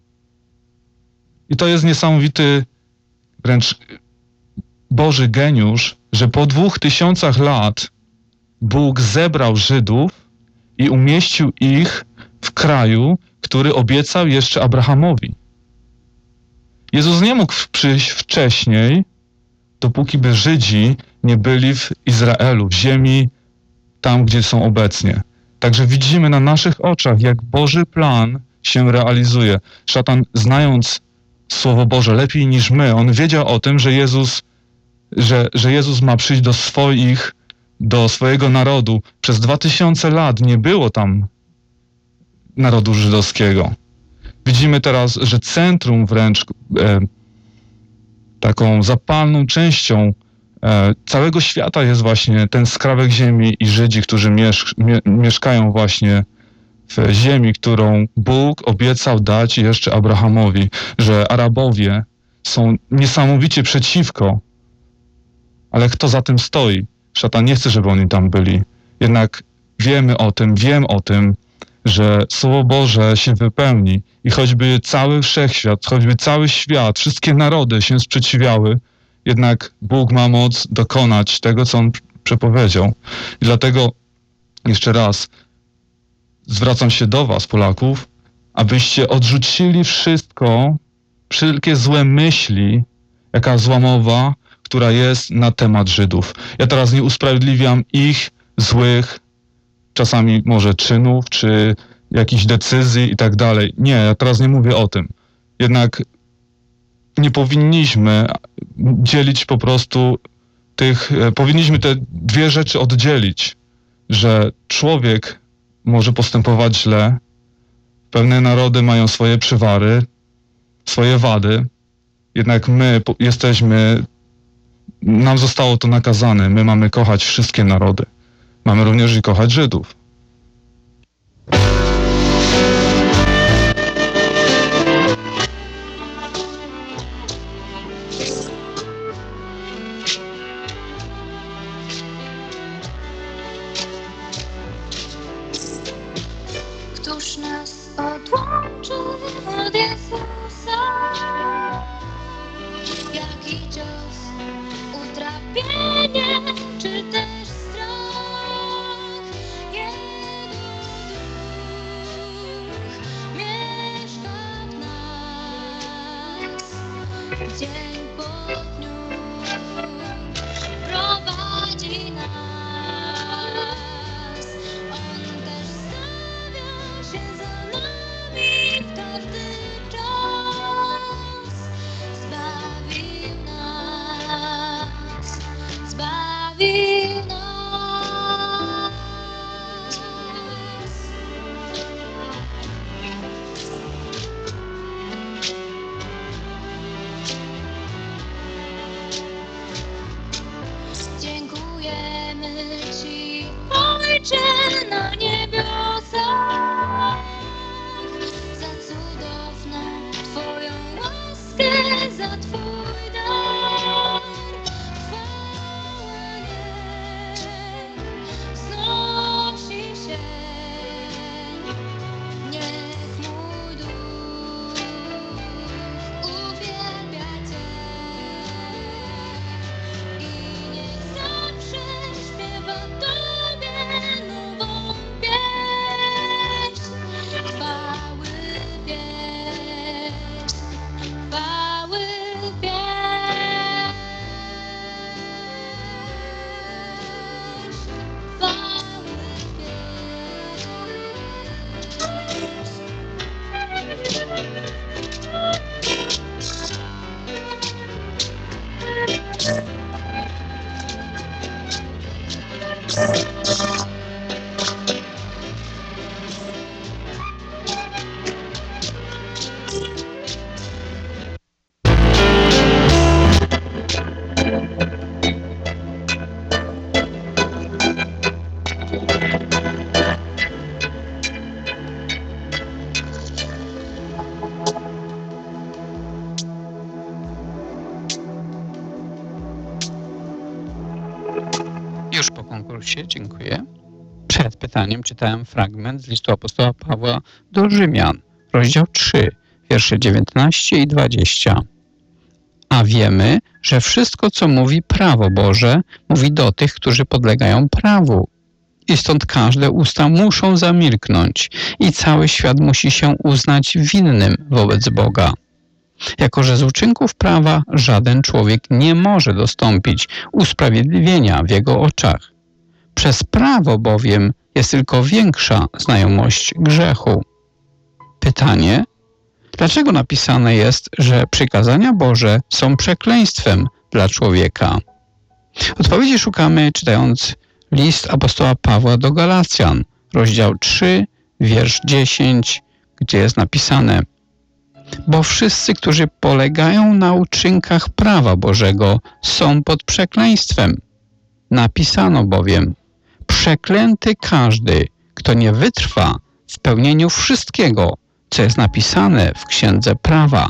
I to jest niesamowity, wręcz Boży geniusz, że po dwóch tysiącach lat Bóg zebrał Żydów i umieścił ich w kraju, który obiecał jeszcze Abrahamowi. Jezus nie mógł przyjść wcześniej, dopóki by Żydzi nie byli w Izraelu, w ziemi tam, gdzie są obecnie. Także widzimy na naszych oczach, jak Boży plan się realizuje. Szatan, znając Słowo Boże lepiej niż my, on wiedział o tym, że Jezus, że, że Jezus ma przyjść do swoich, do swojego narodu. Przez dwa tysiące lat nie było tam narodu żydowskiego. Widzimy teraz, że centrum wręcz, e, taką zapalną częścią e, całego świata jest właśnie ten skrawek ziemi i Żydzi, którzy miesz, mie, mieszkają właśnie w ziemi, którą Bóg obiecał dać jeszcze Abrahamowi, że Arabowie są niesamowicie przeciwko, ale kto za tym stoi? Szatan nie chce, żeby oni tam byli. Jednak wiemy o tym, wiem o tym, że Słowo Boże się wypełni i choćby cały wszechświat, choćby cały świat, wszystkie narody się sprzeciwiały, jednak Bóg ma moc dokonać tego, co On przepowiedział. I dlatego jeszcze raz zwracam się do was, Polaków, abyście odrzucili wszystko, wszelkie złe myśli, jaka zła mowa, która jest na temat Żydów. Ja teraz nie usprawiedliwiam ich złych, czasami może czynów, czy jakichś decyzji i tak dalej. Nie, ja teraz nie mówię o tym. Jednak nie powinniśmy dzielić po prostu tych, powinniśmy te dwie rzeczy oddzielić, że człowiek może postępować źle, pewne narody mają swoje przywary, swoje wady, jednak my jesteśmy, nam zostało to nakazane, my mamy kochać wszystkie narody. Mamy również i kochać Żydów. bawi nas. Dziękujemy Ci, Ojcze na niebiosach, za cudowną Twoją łaskę, za Twój dar. Chwała niech wznosi się, niech mój duch uwielbia Cię i niech zawsze śpiewa Tobie nową pieśń. Chwały pieśń, chwały pieśń, chwały Już po konkursie, dziękuję. Przed pytaniem czytałem fragment z listu apostoła Pawła do Rzymian, rozdział trzy, wiersze dziewiętnaście i dwadzieścia. A wiemy, że wszystko, co mówi prawo Boże, mówi do tych, którzy podlegają prawu. I stąd każde usta muszą zamilknąć i cały świat musi się uznać winnym wobec Boga. Jako że z uczynków prawa żaden człowiek nie może dostąpić usprawiedliwienia w jego oczach. Przez prawo bowiem jest tylko większa znajomość grzechu. Pytanie: dlaczego napisane jest, że przykazania Boże są przekleństwem dla człowieka? Odpowiedzi szukamy czytając list apostoła Pawła do Galacjan, rozdział trzy, wiersz dziesięć, gdzie jest napisane: bo wszyscy, którzy polegają na uczynkach prawa Bożego, są pod przekleństwem. Napisano bowiem: przeklęty każdy, kto nie wytrwa w pełnieniu wszystkiego, co jest napisane w Księdze Prawa.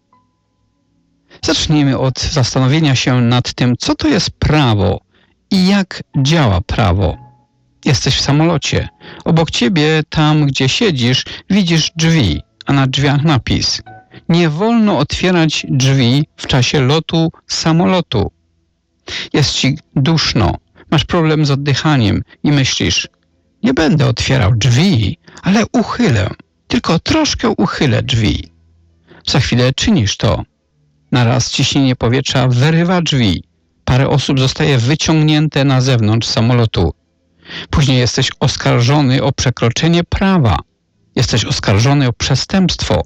Zacznijmy od zastanowienia się nad tym, co to jest prawo i jak działa prawo. Jesteś w samolocie. Obok ciebie, tam gdzie siedzisz, widzisz drzwi, a na drzwiach napis: nie wolno otwierać drzwi w czasie lotu samolotu. Jest ci duszno, masz problem z oddychaniem i myślisz: nie będę otwierał drzwi, ale uchylę, tylko troszkę uchylę drzwi. Za chwilę czynisz to. Naraz ciśnienie powietrza wyrywa drzwi. Parę osób zostaje wyciągnięte na zewnątrz samolotu. Później jesteś oskarżony o przekroczenie prawa. Jesteś oskarżony o przestępstwo.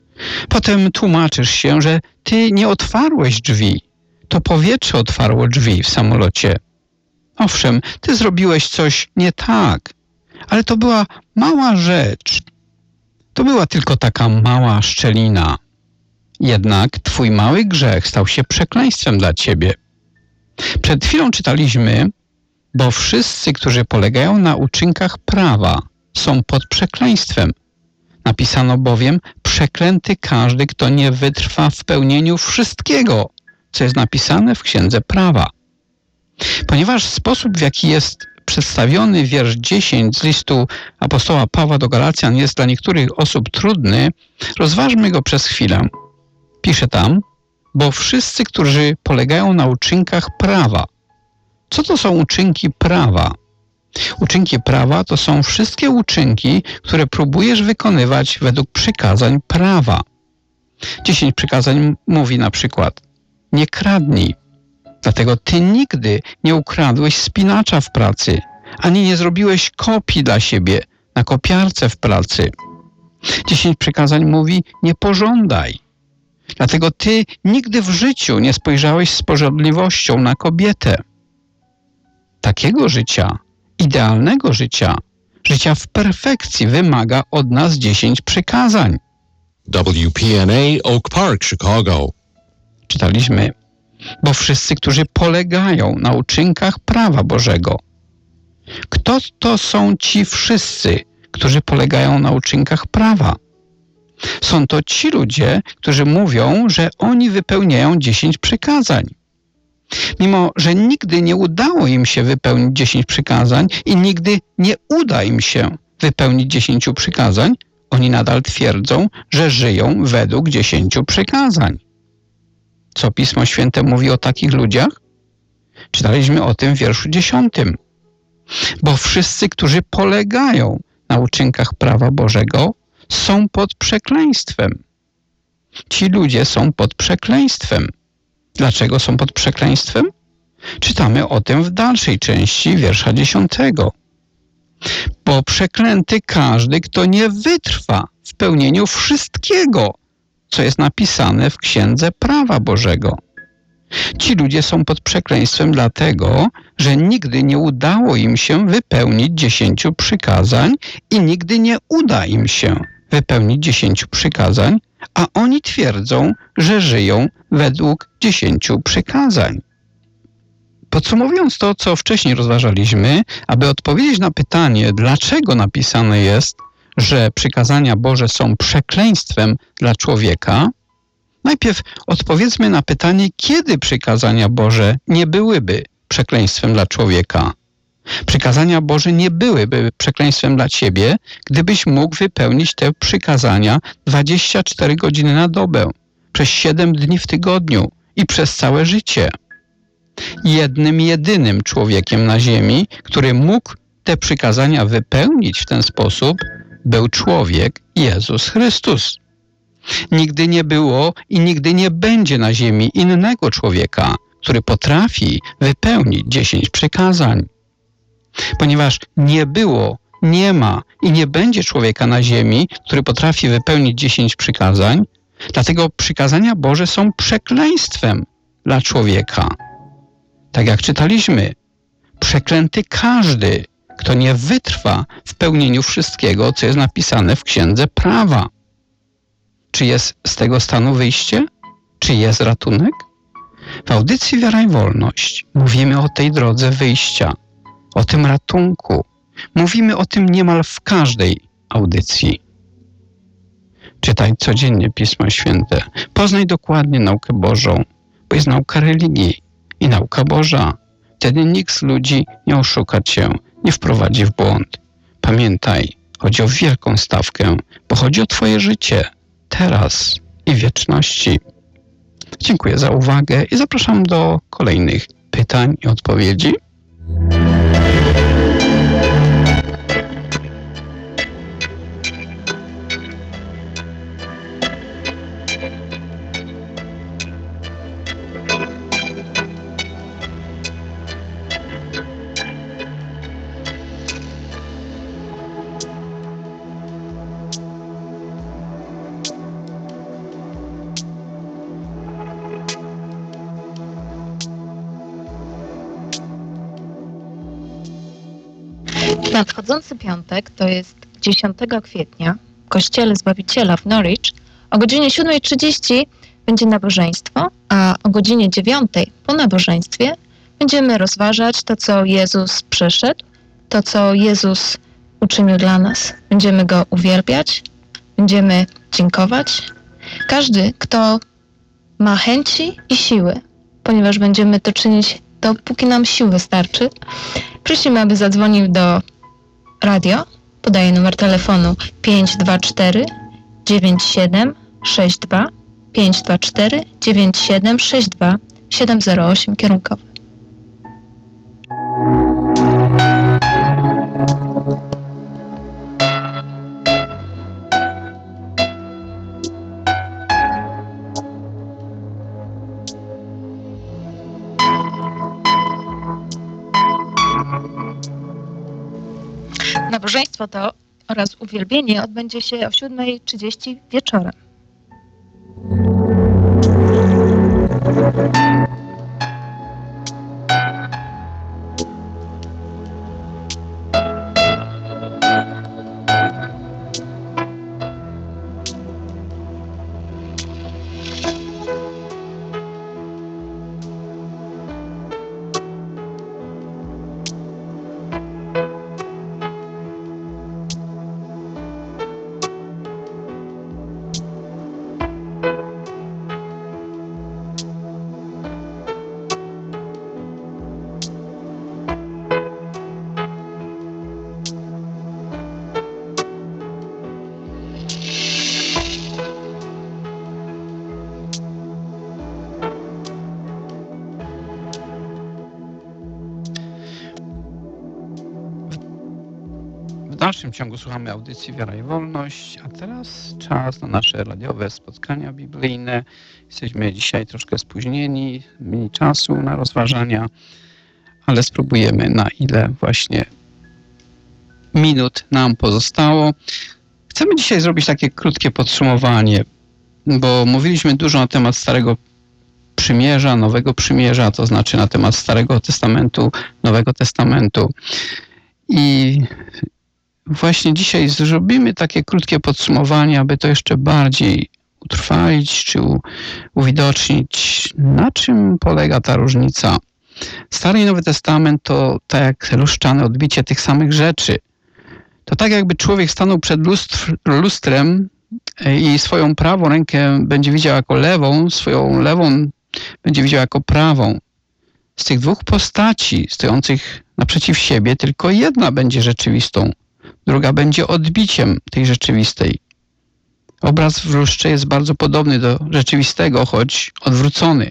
Potem tłumaczysz się, że ty nie otwarłeś drzwi. To powietrze otwarło drzwi w samolocie. Owszem, ty zrobiłeś coś nie tak, ale to była mała rzecz. To była tylko taka mała szczelina. Jednak twój mały grzech stał się przekleństwem dla ciebie. Przed chwilą czytaliśmy: bo wszyscy, którzy polegają na uczynkach prawa, są pod przekleństwem. Napisano bowiem: przeklęty każdy, kto nie wytrwa w pełnieniu wszystkiego, co jest napisane w Księdze Prawa. Ponieważ sposób, w jaki jest przedstawiony wiersz dziesięć z listu apostoła Pawła do Galacjan jest dla niektórych osób trudny, rozważmy go przez chwilę. Pisze tam: bo wszyscy, którzy polegają na uczynkach prawa. Co to są uczynki prawa? Uczynki prawa to są wszystkie uczynki, które próbujesz wykonywać według przykazań prawa. Dziesięć przykazań mówi na przykład: nie kradnij. Dlatego ty nigdy nie ukradłeś spinacza w pracy, ani nie zrobiłeś kopii dla siebie na kopiarce w pracy. Dziesięć przykazań mówi: nie pożądaj. Dlatego ty nigdy w życiu nie spojrzałeś z pożądliwością na kobietę. Takiego życia, idealnego życia, życia w perfekcji wymaga od nas dziesięć przykazań. W P N A Oak Park, Chicago. Czytaliśmy, bo wszyscy, którzy polegają na uczynkach prawa Bożego. Kto to są ci wszyscy, którzy polegają na uczynkach prawa? Są to ci ludzie, którzy mówią, że oni wypełniają dziesięć przykazań. Mimo że nigdy nie udało im się wypełnić dziesięć przykazań i nigdy nie uda im się wypełnić dziesięciu przykazań, oni nadal twierdzą, że żyją według dziesięciu przykazań. Co Pismo Święte mówi o takich ludziach? Czytaliśmy o tym w wierszu dziesiątym. Bo wszyscy, którzy polegają na uczynkach prawa Bożego, są pod przekleństwem. Ci ludzie są pod przekleństwem. Dlaczego są pod przekleństwem? Czytamy o tym w dalszej części wiersza dziesiątego. Bo przeklęty każdy, kto nie wytrwa w pełnieniu wszystkiego, co jest napisane w Księdze Prawa Bożego. Ci ludzie są pod przekleństwem dlatego, że nigdy nie udało im się wypełnić dziesięciu przykazań i nigdy nie uda im się wypełnić dziesięciu przykazań, a oni twierdzą, że żyją według dziesięciu przykazań. Podsumowując to, co wcześniej rozważaliśmy, aby odpowiedzieć na pytanie, dlaczego napisane jest, że przykazania Boże są przekleństwem dla człowieka, najpierw odpowiedzmy na pytanie, kiedy przykazania Boże nie byłyby przekleństwem dla człowieka. Przykazania Boże nie byłyby przekleństwem dla ciebie, gdybyś mógł wypełnić te przykazania dwadzieścia cztery godziny na dobę, przez siedem dni w tygodniu i przez całe życie. Jednym, jedynym człowiekiem na ziemi, który mógł te przykazania wypełnić w ten sposób, był człowiek Jezus Chrystus. Nigdy nie było i nigdy nie będzie na ziemi innego człowieka, który potrafi wypełnić dziesięć przykazań. Ponieważ nie było, nie ma i nie będzie człowieka na ziemi, który potrafi wypełnić dziesięć przykazań, dlatego przykazania Boże są przekleństwem dla człowieka. Tak jak czytaliśmy, przeklęty każdy, kto nie wytrwa w pełnieniu wszystkiego, co jest napisane w Księdze Prawa. Czy jest z tego stanu wyjście? Czy jest ratunek? W audycji Wiara i Wolność mówimy o tej drodze wyjścia, o tym ratunku. Mówimy o tym niemal w każdej audycji. Czytaj codziennie Pismo Święte. Poznaj dokładnie naukę Bożą, bo jest nauka religii i nauka Boża. Wtedy nikt z ludzi nie oszuka cię, nie wprowadzi w błąd. Pamiętaj, chodzi o wielką stawkę, bo chodzi o twoje życie, teraz i w wieczności. Dziękuję za uwagę i zapraszam do kolejnych pytań i odpowiedzi. Nadchodzący piątek, to jest dziesiątego kwietnia, w Kościele Zbawiciela w Norwich o godzinie siódmej trzydzieści będzie nabożeństwo, a o godzinie dziewiątej po nabożeństwie będziemy rozważać to, co Jezus przeszedł, to, co Jezus uczynił dla nas. Będziemy Go uwielbiać, będziemy dziękować. Każdy, kto ma chęci i siły, ponieważ będziemy to czynić dopóki nam sił wystarczy, prosimy, aby zadzwonił do radio. Podaję numer telefonu pięć dwa cztery dziewięć siedem sześć dwa, pięć dwa cztery dziewięć siedem sześć dwa, siedem zero osiem kierunkowy. Nabożeństwo to oraz uwielbienie odbędzie się o siódmej trzydzieści wieczorem. dalszym ciągu słuchamy audycji Wiara i Wolność, a teraz czas na nasze radiowe spotkania biblijne. Jesteśmy dzisiaj troszkę spóźnieni, mniej czasu na rozważania, ale spróbujemy, na ile właśnie minut nam pozostało. Chcemy dzisiaj zrobić takie krótkie podsumowanie, bo mówiliśmy dużo na temat Starego Przymierza, Nowego Przymierza, to znaczy na temat Starego Testamentu, Nowego Testamentu. I właśnie dzisiaj zrobimy takie krótkie podsumowanie, aby to jeszcze bardziej utrwalić czy u, uwidocznić, na czym polega ta różnica. Stary i Nowy Testament to tak jak luszczane odbicie tych samych rzeczy. To tak jakby człowiek stanął przed lustr, lustrem i swoją prawą rękę będzie widział jako lewą, swoją lewą będzie widział jako prawą. Z tych dwóch postaci stojących naprzeciw siebie tylko jedna będzie rzeczywistą, druga będzie odbiciem tej rzeczywistej. Obraz w lustrze jest bardzo podobny do rzeczywistego, choć odwrócony.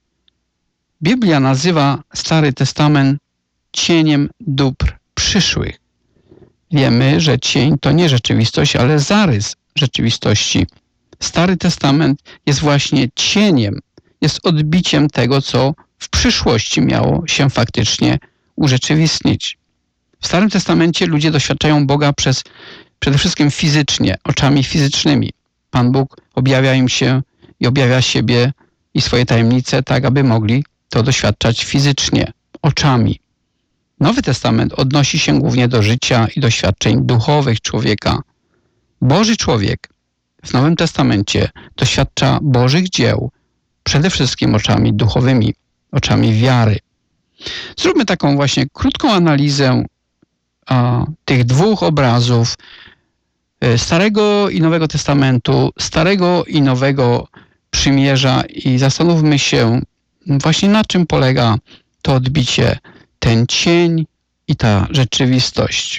Biblia nazywa Stary Testament cieniem dóbr przyszłych. Wiemy, że cień to nie rzeczywistość, ale zarys rzeczywistości. Stary Testament jest właśnie cieniem, jest odbiciem tego, co w przyszłości miało się faktycznie urzeczywistnić. W Starym Testamencie ludzie doświadczają Boga przez, przede wszystkim fizycznie, oczami fizycznymi. Pan Bóg objawia im się i objawia siebie i swoje tajemnice tak, aby mogli to doświadczać fizycznie, oczami. Nowy Testament odnosi się głównie do życia i doświadczeń duchowych człowieka. Boży człowiek w Nowym Testamencie doświadcza Bożych dzieł, przede wszystkim oczami duchowymi, oczami wiary. Zróbmy taką właśnie krótką analizę a, tych dwóch obrazów Starego i Nowego Testamentu, Starego i Nowego Przymierza i zastanówmy się właśnie na czym polega to odbicie, ten cień i ta rzeczywistość.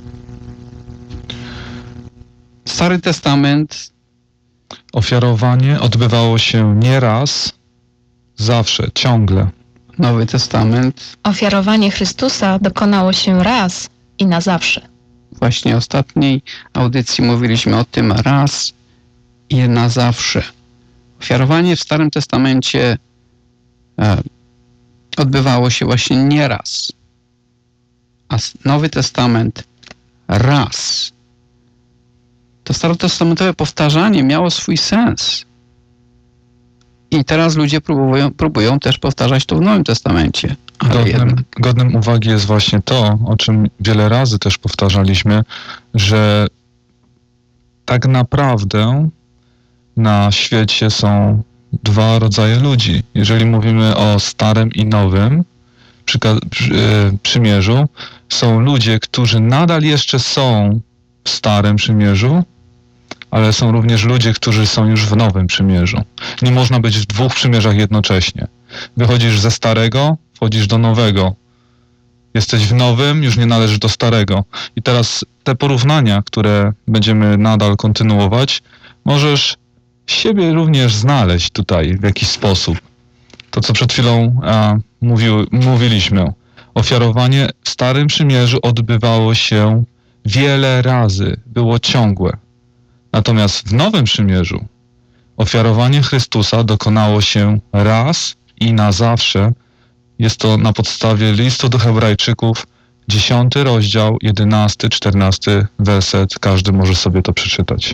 Stary Testament. Ofiarowanie odbywało się nie raz, zawsze, ciągle. Nowy Testament. Ofiarowanie Chrystusa dokonało się raz i na zawsze. Właśnie w ostatniej audycji mówiliśmy o tym raz i na zawsze. Ofiarowanie w Starym Testamencie e, odbywało się właśnie nie raz, a Nowy Testament raz. To starotestamentowe powtarzanie miało swój sens. I teraz ludzie próbują, próbują też powtarzać to w Nowym Testamencie. Godnym, godnym uwagi jest właśnie to, o czym wiele razy też powtarzaliśmy, że tak naprawdę na świecie są dwa rodzaje ludzi. Jeżeli mówimy o Starym i Nowym przyka- przy, yy, Przymierzu, są ludzie, którzy nadal jeszcze są w Starym Przymierzu, ale są również ludzie, którzy są już w Nowym Przymierzu. Nie można być w dwóch przymierzach jednocześnie. Wychodzisz ze Starego, wchodzisz do Nowego. Jesteś w Nowym, już nie należysz do Starego. I teraz te porównania, które będziemy nadal kontynuować, możesz siebie również znaleźć tutaj w jakiś sposób. To, co przed chwilą a, mówił, mówiliśmy. Ofiarowanie w Starym Przymierzu odbywało się wiele razy, było ciągłe. Natomiast w Nowym Przymierzu ofiarowanie Chrystusa dokonało się raz i na zawsze. Jest to na podstawie listu do Hebrajczyków, dziesiąty rozdział, jedenasty, czternasty werset. Każdy może sobie to przeczytać.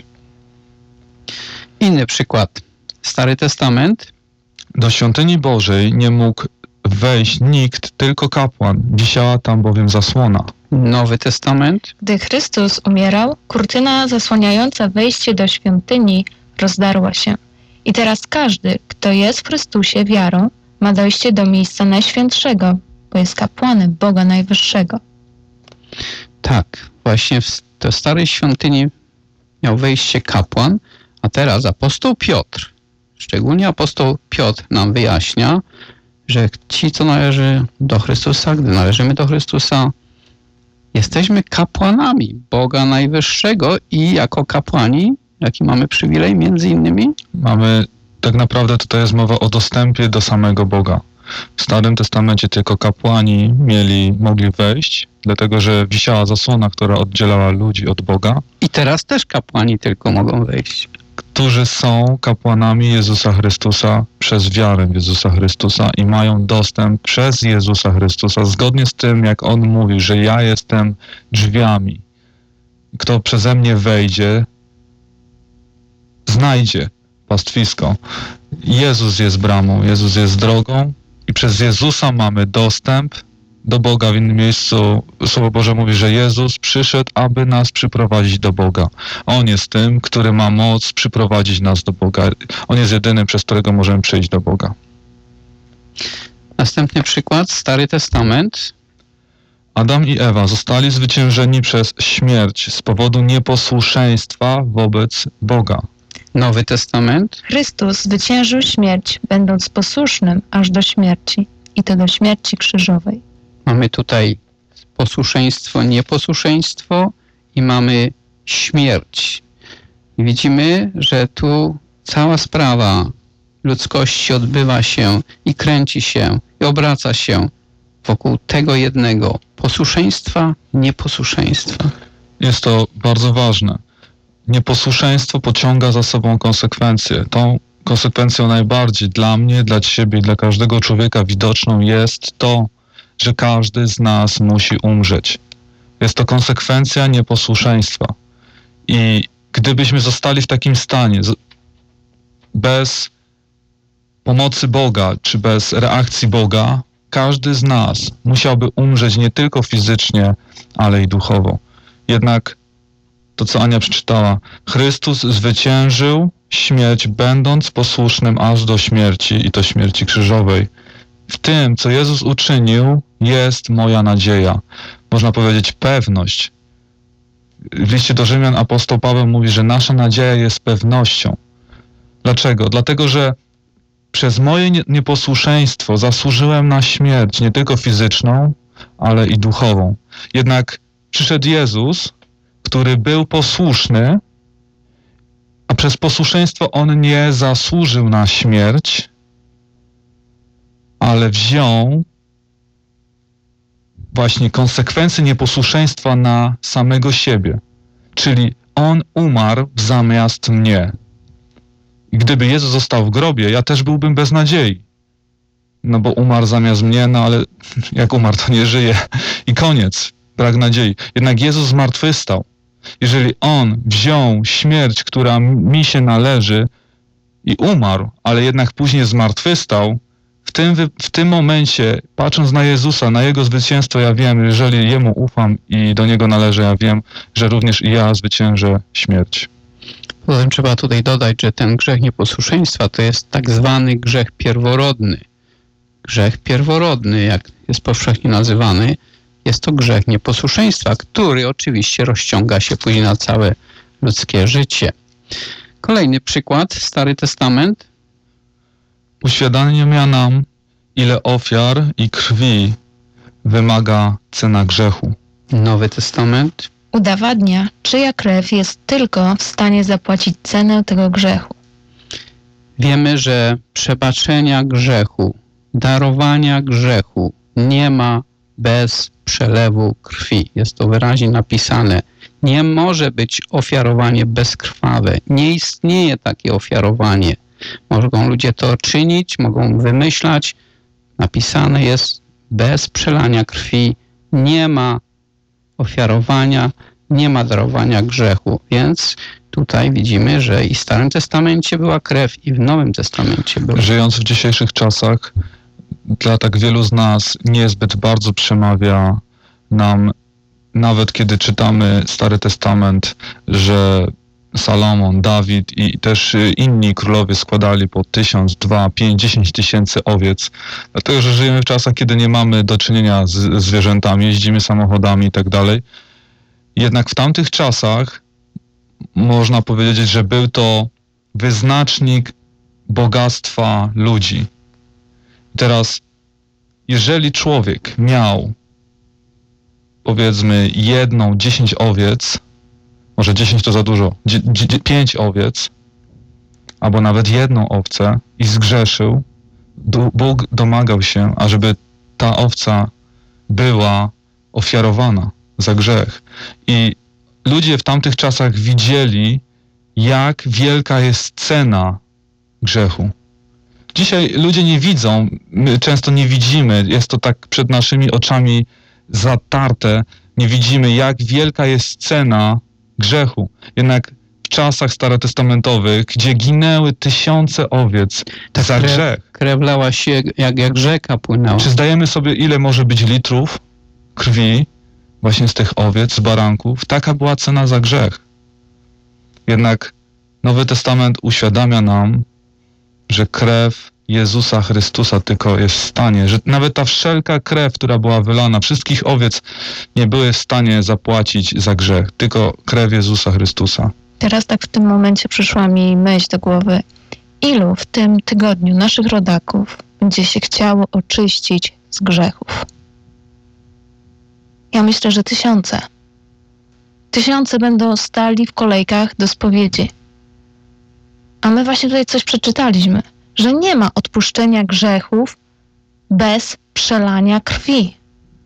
Inny przykład. Stary Testament. Do świątyni Bożej nie mógł wejść nikt, tylko kapłan. Wisiała tam bowiem zasłona. Nowy Testament. Gdy Chrystus umierał, kurtyna zasłaniająca wejście do świątyni rozdarła się. I teraz każdy, kto jest w Chrystusie wiarą, ma dojście do miejsca Najświętszego, bo jest kapłanem Boga Najwyższego. Tak, właśnie w do starej świątyni miał wejście kapłan, a teraz apostoł Piotr, szczególnie apostoł Piotr nam wyjaśnia, że ci, co należy do Chrystusa, gdy należymy do Chrystusa, jesteśmy kapłanami Boga Najwyższego i jako kapłani, jaki mamy przywilej między innymi? Mamy, tak naprawdę tutaj jest mowa o dostępie do samego Boga. W Starym Testamencie tylko kapłani mieli, mogli wejść, dlatego że wisiała zasłona, która oddzielała ludzi od Boga. I teraz też kapłani tylko mogą wejść. Którzy są kapłanami Jezusa Chrystusa przez wiarę w Jezusa Chrystusa i mają dostęp przez Jezusa Chrystusa, zgodnie z tym, jak On mówi, że ja jestem drzwiami. Kto przeze mnie wejdzie, znajdzie pastwisko. Jezus jest bramą, Jezus jest drogą i przez Jezusa mamy dostęp do Boga. W innym miejscu Słowo Boże mówi, że Jezus przyszedł, aby nas przyprowadzić do Boga. On jest tym, który ma moc przyprowadzić nas do Boga. On jest jedynym, przez którego możemy przyjść do Boga. Następny przykład, Stary Testament. Adam i Ewa zostali zwyciężeni przez śmierć z powodu nieposłuszeństwa wobec Boga. Nowy Testament. Chrystus zwyciężył śmierć, będąc posłusznym aż do śmierci, i to do śmierci krzyżowej. Mamy tutaj posłuszeństwo, nieposłuszeństwo i mamy śmierć. I widzimy, że tu cała sprawa ludzkości odbywa się i kręci się i obraca się wokół tego jednego posłuszeństwa, nieposłuszeństwa. Jest to bardzo ważne. Nieposłuszeństwo pociąga za sobą konsekwencje. Tą konsekwencją najbardziej dla mnie, dla ciebie i dla każdego człowieka widoczną jest to, że każdy z nas musi umrzeć. Jest to konsekwencja nieposłuszeństwa. I gdybyśmy zostali w takim stanie, bez pomocy Boga, czy bez reakcji Boga, każdy z nas musiałby umrzeć nie tylko fizycznie, ale i duchowo. Jednak to, co Ania przeczytała, Chrystus zwyciężył śmierć, będąc posłusznym aż do śmierci, i to śmierci krzyżowej. W tym, co Jezus uczynił, jest moja nadzieja. Można powiedzieć pewność. W liście do Rzymian apostoł Paweł mówi, że nasza nadzieja jest pewnością. Dlaczego? Dlatego, że przez moje nieposłuszeństwo zasłużyłem na śmierć, nie tylko fizyczną, ale i duchową. Jednak przyszedł Jezus, który był posłuszny, a przez posłuszeństwo On nie zasłużył na śmierć, ale wziął właśnie konsekwencje nieposłuszeństwa na samego siebie. Czyli On umarł zamiast mnie. I gdyby Jezus został w grobie, ja też byłbym bez nadziei. No bo umarł zamiast mnie, no ale jak umarł, to nie żyje. I koniec, brak nadziei. Jednak Jezus zmartwychwstał. Jeżeli On wziął śmierć, która mi się należy i umarł, ale jednak później zmartwychwstał, w tym, w tym momencie, patrząc na Jezusa, na Jego zwycięstwo, ja wiem, jeżeli Jemu ufam i do Niego należę, ja wiem, że również i ja zwyciężę śmierć. Potem trzeba tutaj dodać, że ten grzech nieposłuszeństwa to jest tak zwany grzech pierworodny. Grzech pierworodny, jak jest powszechnie nazywany, jest to grzech nieposłuszeństwa, który oczywiście rozciąga się później na całe ludzkie życie. Kolejny przykład, Stary Testament. Uświadamia nam, ile ofiar i krwi wymaga cena grzechu. Nowy Testament. Udowadnia, czyja krew jest tylko w stanie zapłacić cenę tego grzechu. Wiemy, że przebaczenia grzechu, darowania grzechu nie ma bez przelewu krwi. Jest to wyraźnie napisane. Nie może być ofiarowanie bezkrwawe. Nie istnieje takie ofiarowanie. Mogą ludzie to czynić, mogą wymyślać. Napisane jest, bez przelania krwi nie ma ofiarowania, nie ma darowania grzechu. Więc tutaj widzimy, że i w Starym Testamencie była krew, i w Nowym Testamencie była. Żyjąc w dzisiejszych czasach, dla tak wielu z nas niezbyt bardzo przemawia nam, nawet kiedy czytamy Stary Testament, że Salomon, Dawid i też inni królowie składali po tysiąc, dwa, pięć, dziesięć tysięcy owiec. Dlatego, że żyjemy w czasach, kiedy nie mamy do czynienia z zwierzętami, jeździmy samochodami i tak dalej. Jednak w tamtych czasach można powiedzieć, że był to wyznacznik bogactwa ludzi. Teraz, jeżeli człowiek miał, powiedzmy, jedną, dziesięć owiec, może dziesięć to za dużo, dzie, dzie, pięć owiec, albo nawet jedną owcę i zgrzeszył, Bóg domagał się, ażeby ta owca była ofiarowana za grzech. I ludzie w tamtych czasach widzieli, jak wielka jest cena grzechu. Dzisiaj ludzie nie widzą, my często nie widzimy, jest to tak przed naszymi oczami zatarte, nie widzimy, jak wielka jest cena grzechu. Jednak w czasach starotestamentowych, gdzie ginęły tysiące owiec Ta za krew, grzech, krew lała się jak, jak rzeka płynęła. czy zdajemy sobie, ile może być litrów krwi właśnie z tych owiec, z baranków? Taka była cena za grzech. Jednak Nowy Testament uświadamia nam, że krew Jezusa Chrystusa tylko jest w stanie, że nawet ta wszelka krew, która była wylana, wszystkich owiec nie były w stanie zapłacić za grzech, tylko krew Jezusa Chrystusa. Teraz tak w tym momencie przyszła mi myśl do głowy, ilu w tym tygodniu naszych rodaków będzie się chciało oczyścić z grzechów? Ja myślę, że tysiące. Tysiące będą stali w kolejkach do spowiedzi. A my właśnie tutaj coś przeczytaliśmy, że nie ma odpuszczenia grzechów bez przelania krwi.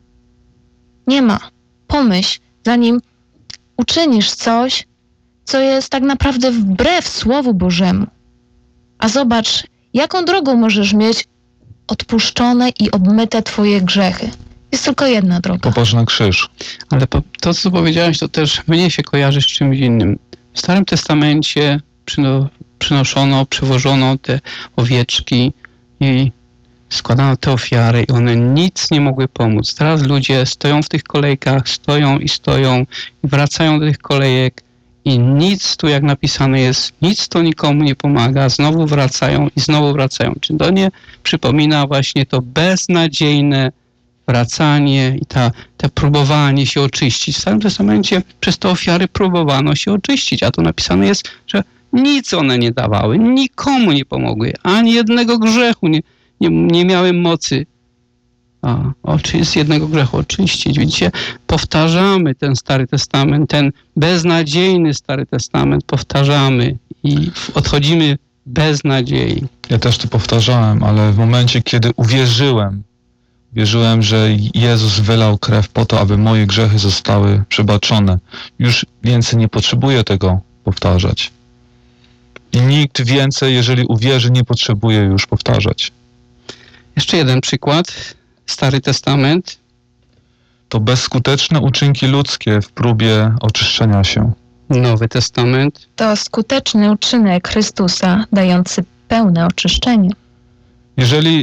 Nie ma. Pomyśl, zanim uczynisz coś, co jest tak naprawdę wbrew Słowu Bożemu. A zobacz, jaką drogą możesz mieć odpuszczone i obmyte twoje grzechy. Jest tylko jedna droga. Popatrz na krzyż. Ale po, to, co powiedziałeś, to też mnie się kojarzy z czymś innym. W Starym Testamencie przyno, przynoszono, przywożono te owieczki i składano te ofiary i one nic nie mogły pomóc. Teraz ludzie stoją w tych kolejkach, stoją i stoją i wracają do tych kolejek i nic tu, jak napisane jest, nic to nikomu nie pomaga. Znowu wracają i znowu wracają. Czy to nie przypomina właśnie to beznadziejne wracanie i ta, te próbowanie się oczyścić. W Starym Testamencie przez te ofiary próbowano się oczyścić, a tu napisane jest, że nic one nie dawały, nikomu nie pomogły, ani jednego grzechu nie, nie, nie miały mocy a, oczy z jednego grzechu oczyścić. Widzicie, powtarzamy ten Stary Testament, ten beznadziejny Stary Testament powtarzamy i odchodzimy bez nadziei. Ja też to powtarzałem, ale w momencie, kiedy uwierzyłem, wierzyłem, że Jezus wylał krew po to, aby moje grzechy zostały przebaczone. Już więcej nie potrzebuję tego powtarzać. I nikt więcej, jeżeli uwierzy, nie potrzebuje już powtarzać. Jeszcze jeden przykład. Stary Testament. To bezskuteczne uczynki ludzkie w próbie oczyszczenia się. Nowy Testament. To skuteczny uczynek Chrystusa, dający pełne oczyszczenie. Jeżeli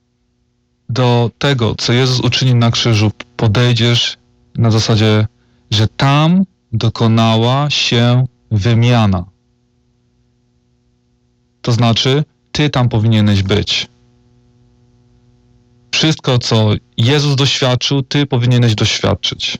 do tego, co Jezus uczynił na krzyżu, podejdziesz na zasadzie, że tam dokonała się wymiana. To znaczy, ty tam powinieneś być. Wszystko, co Jezus doświadczył, ty powinieneś doświadczyć.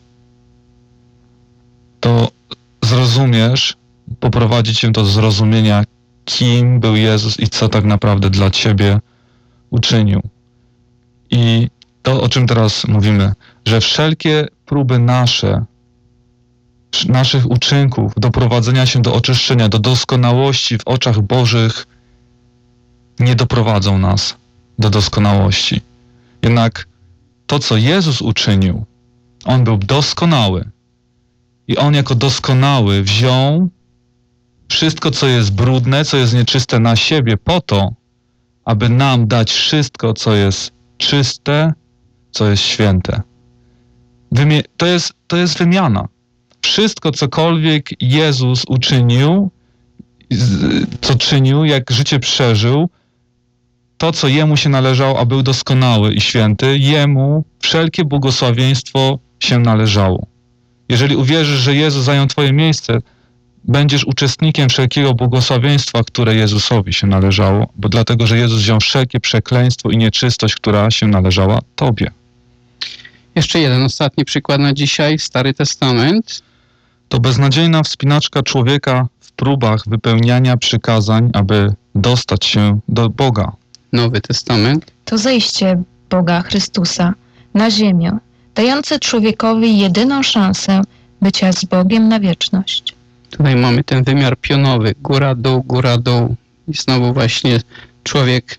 To zrozumiesz, poprowadzi cię do zrozumienia, kim był Jezus i co tak naprawdę dla ciebie uczynił. I to, o czym teraz mówimy, że wszelkie próby nasze, naszych uczynków, doprowadzenia się do oczyszczenia, do doskonałości w oczach Bożych nie doprowadzą nas do doskonałości. Jednak to, co Jezus uczynił, On był doskonały i On jako doskonały wziął wszystko, co jest brudne, co jest nieczyste na siebie po to, aby nam dać wszystko, co jest czyste, co jest święte. Wymie- to jest, to jest wymiana. Wszystko, cokolwiek Jezus uczynił, co czynił, jak życie przeżył, to, co Jemu się należało, a był doskonały i święty, Jemu wszelkie błogosławieństwo się należało. Jeżeli uwierzysz, że Jezus zajął twoje miejsce, będziesz uczestnikiem wszelkiego błogosławieństwa, które Jezusowi się należało, bo dlatego, że Jezus wziął wszelkie przekleństwo i nieczystość, która się należała tobie. Jeszcze jeden ostatni przykład na dzisiaj, Stary Testament. To beznadziejna wspinaczka człowieka w próbach wypełniania przykazań, aby dostać się do Boga. Nowy Testament. To zejście Boga Chrystusa na ziemię, dające człowiekowi jedyną szansę bycia z Bogiem na wieczność. Tutaj mamy ten wymiar pionowy, góra, dół, góra, dół. I znowu właśnie człowiek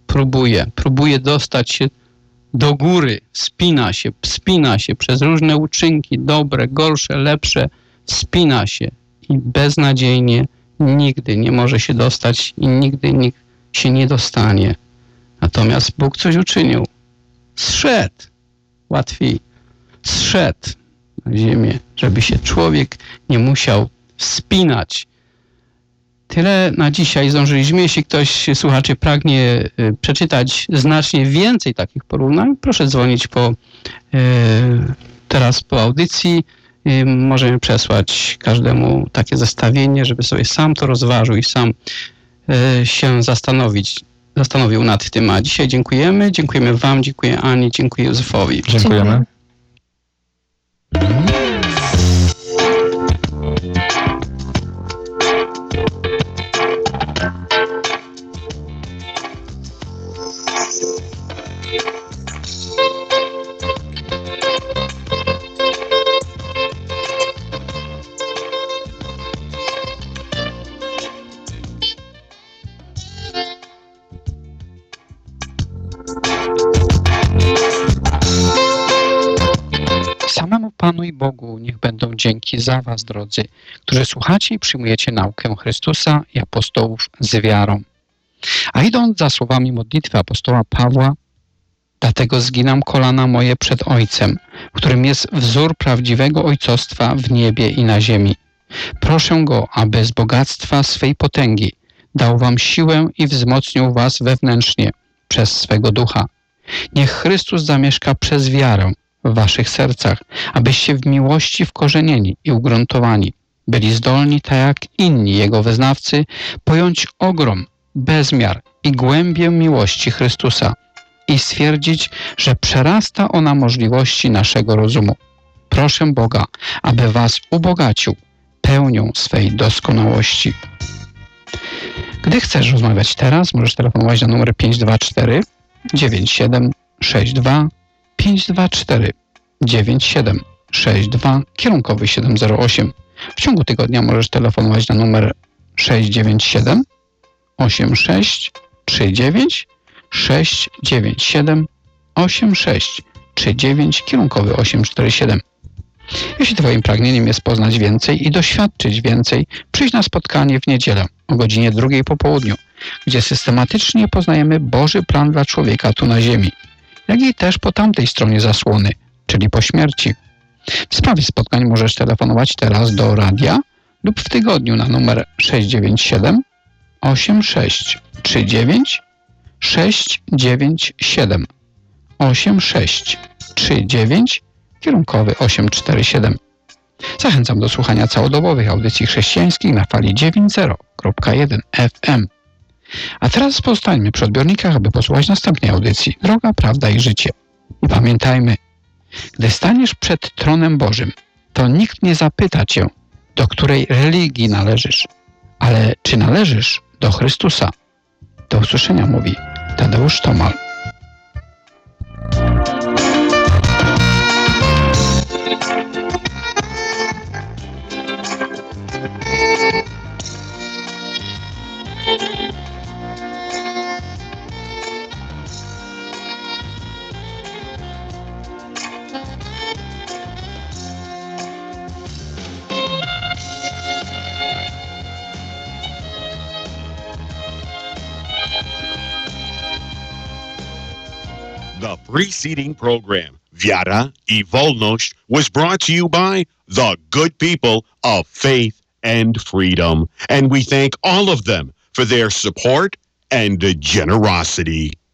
próbuje. Próbuje dostać się do góry, wspina się, wspina się przez różne uczynki, dobre, gorsze, lepsze, wspina się i beznadziejnie nigdy nie może się dostać i nigdy nikt się nie dostanie. Natomiast Bóg coś uczynił. Zszedł, łatwiej, zszedł na ziemię, żeby się człowiek nie musiał wspinać. Tyle na dzisiaj zdążyliśmy. Jeśli ktoś z słuchaczy pragnie y, przeczytać znacznie więcej takich porównań, proszę dzwonić po, y, teraz po audycji. Y, możemy przesłać każdemu takie zestawienie, żeby sobie sam to rozważył i sam y, się zastanowić, zastanowił nad tym. A dzisiaj dziękujemy. Dziękujemy Wam, dziękuję Ani, dziękuję Józefowi. Dziękujemy. Samemu Panu i Bogu niech będą dzięki za Was, drodzy, którzy słuchacie i przyjmujecie naukę Chrystusa i apostołów z wiarą. A idąc za słowami modlitwy apostoła Pawła, dlatego zginam kolana moje przed Ojcem, którym jest wzór prawdziwego ojcostwa w niebie i na ziemi. Proszę Go, aby z bogactwa swej potęgi dał Wam siłę i wzmocnił Was wewnętrznie przez swego Ducha. Niech Chrystus zamieszka przez wiarę w waszych sercach, abyście w miłości wkorzenieni i ugruntowani byli zdolni, tak jak inni Jego wyznawcy, pojąć ogrom, bezmiar i głębię miłości Chrystusa i stwierdzić, że przerasta ona możliwości naszego rozumu. Proszę Boga, aby was ubogacił pełnią swej doskonałości. Gdy chcesz rozmawiać teraz, możesz telefonować na numer pięć dwa cztery dziewięć siedem sześć dwa pięć dwa cztery dziewięć siedem sześć dwa, kierunkowy siedem zero osiem. W ciągu tygodnia możesz telefonować na numer sześć dziewięć siedem osiem sześć trzy dziewięć sześć dziewięć siedem osiem sześć trzy dziewięć, kierunkowy osiem cztery siedem. Jeśli Twoim pragnieniem jest poznać więcej i doświadczyć więcej, przyjdź na spotkanie w niedzielę o godzinie drugiej po południu, gdzie systematycznie poznajemy Boży plan dla człowieka tu na ziemi, jak i też po tamtej stronie zasłony, czyli po śmierci. W sprawie spotkań możesz telefonować teraz do radia lub w tygodniu na numer sześć dziewięć siedem osiem sześć trzy dziewięć sześć dziewięć siedem osiem sześć trzy dziewięć, kierunkowy osiem cztery siedem. Zachęcam do słuchania całodobowych audycji chrześcijańskich na fali dziewięć zero jeden F M. A teraz pozostańmy przy odbiornikach, aby posłuchać następnej audycji Droga, Prawda i Życie. I pamiętajmy, gdy staniesz przed tronem Bożym, to nikt nie zapyta cię, do której religii należysz, ale czy należysz do Chrystusa. Do usłyszenia, mówi Tadeusz Tomal. The preceding program, Wiara i Wolność, was brought to you by the good people of Faith and Freedom. And we thank all of them for their support and generosity.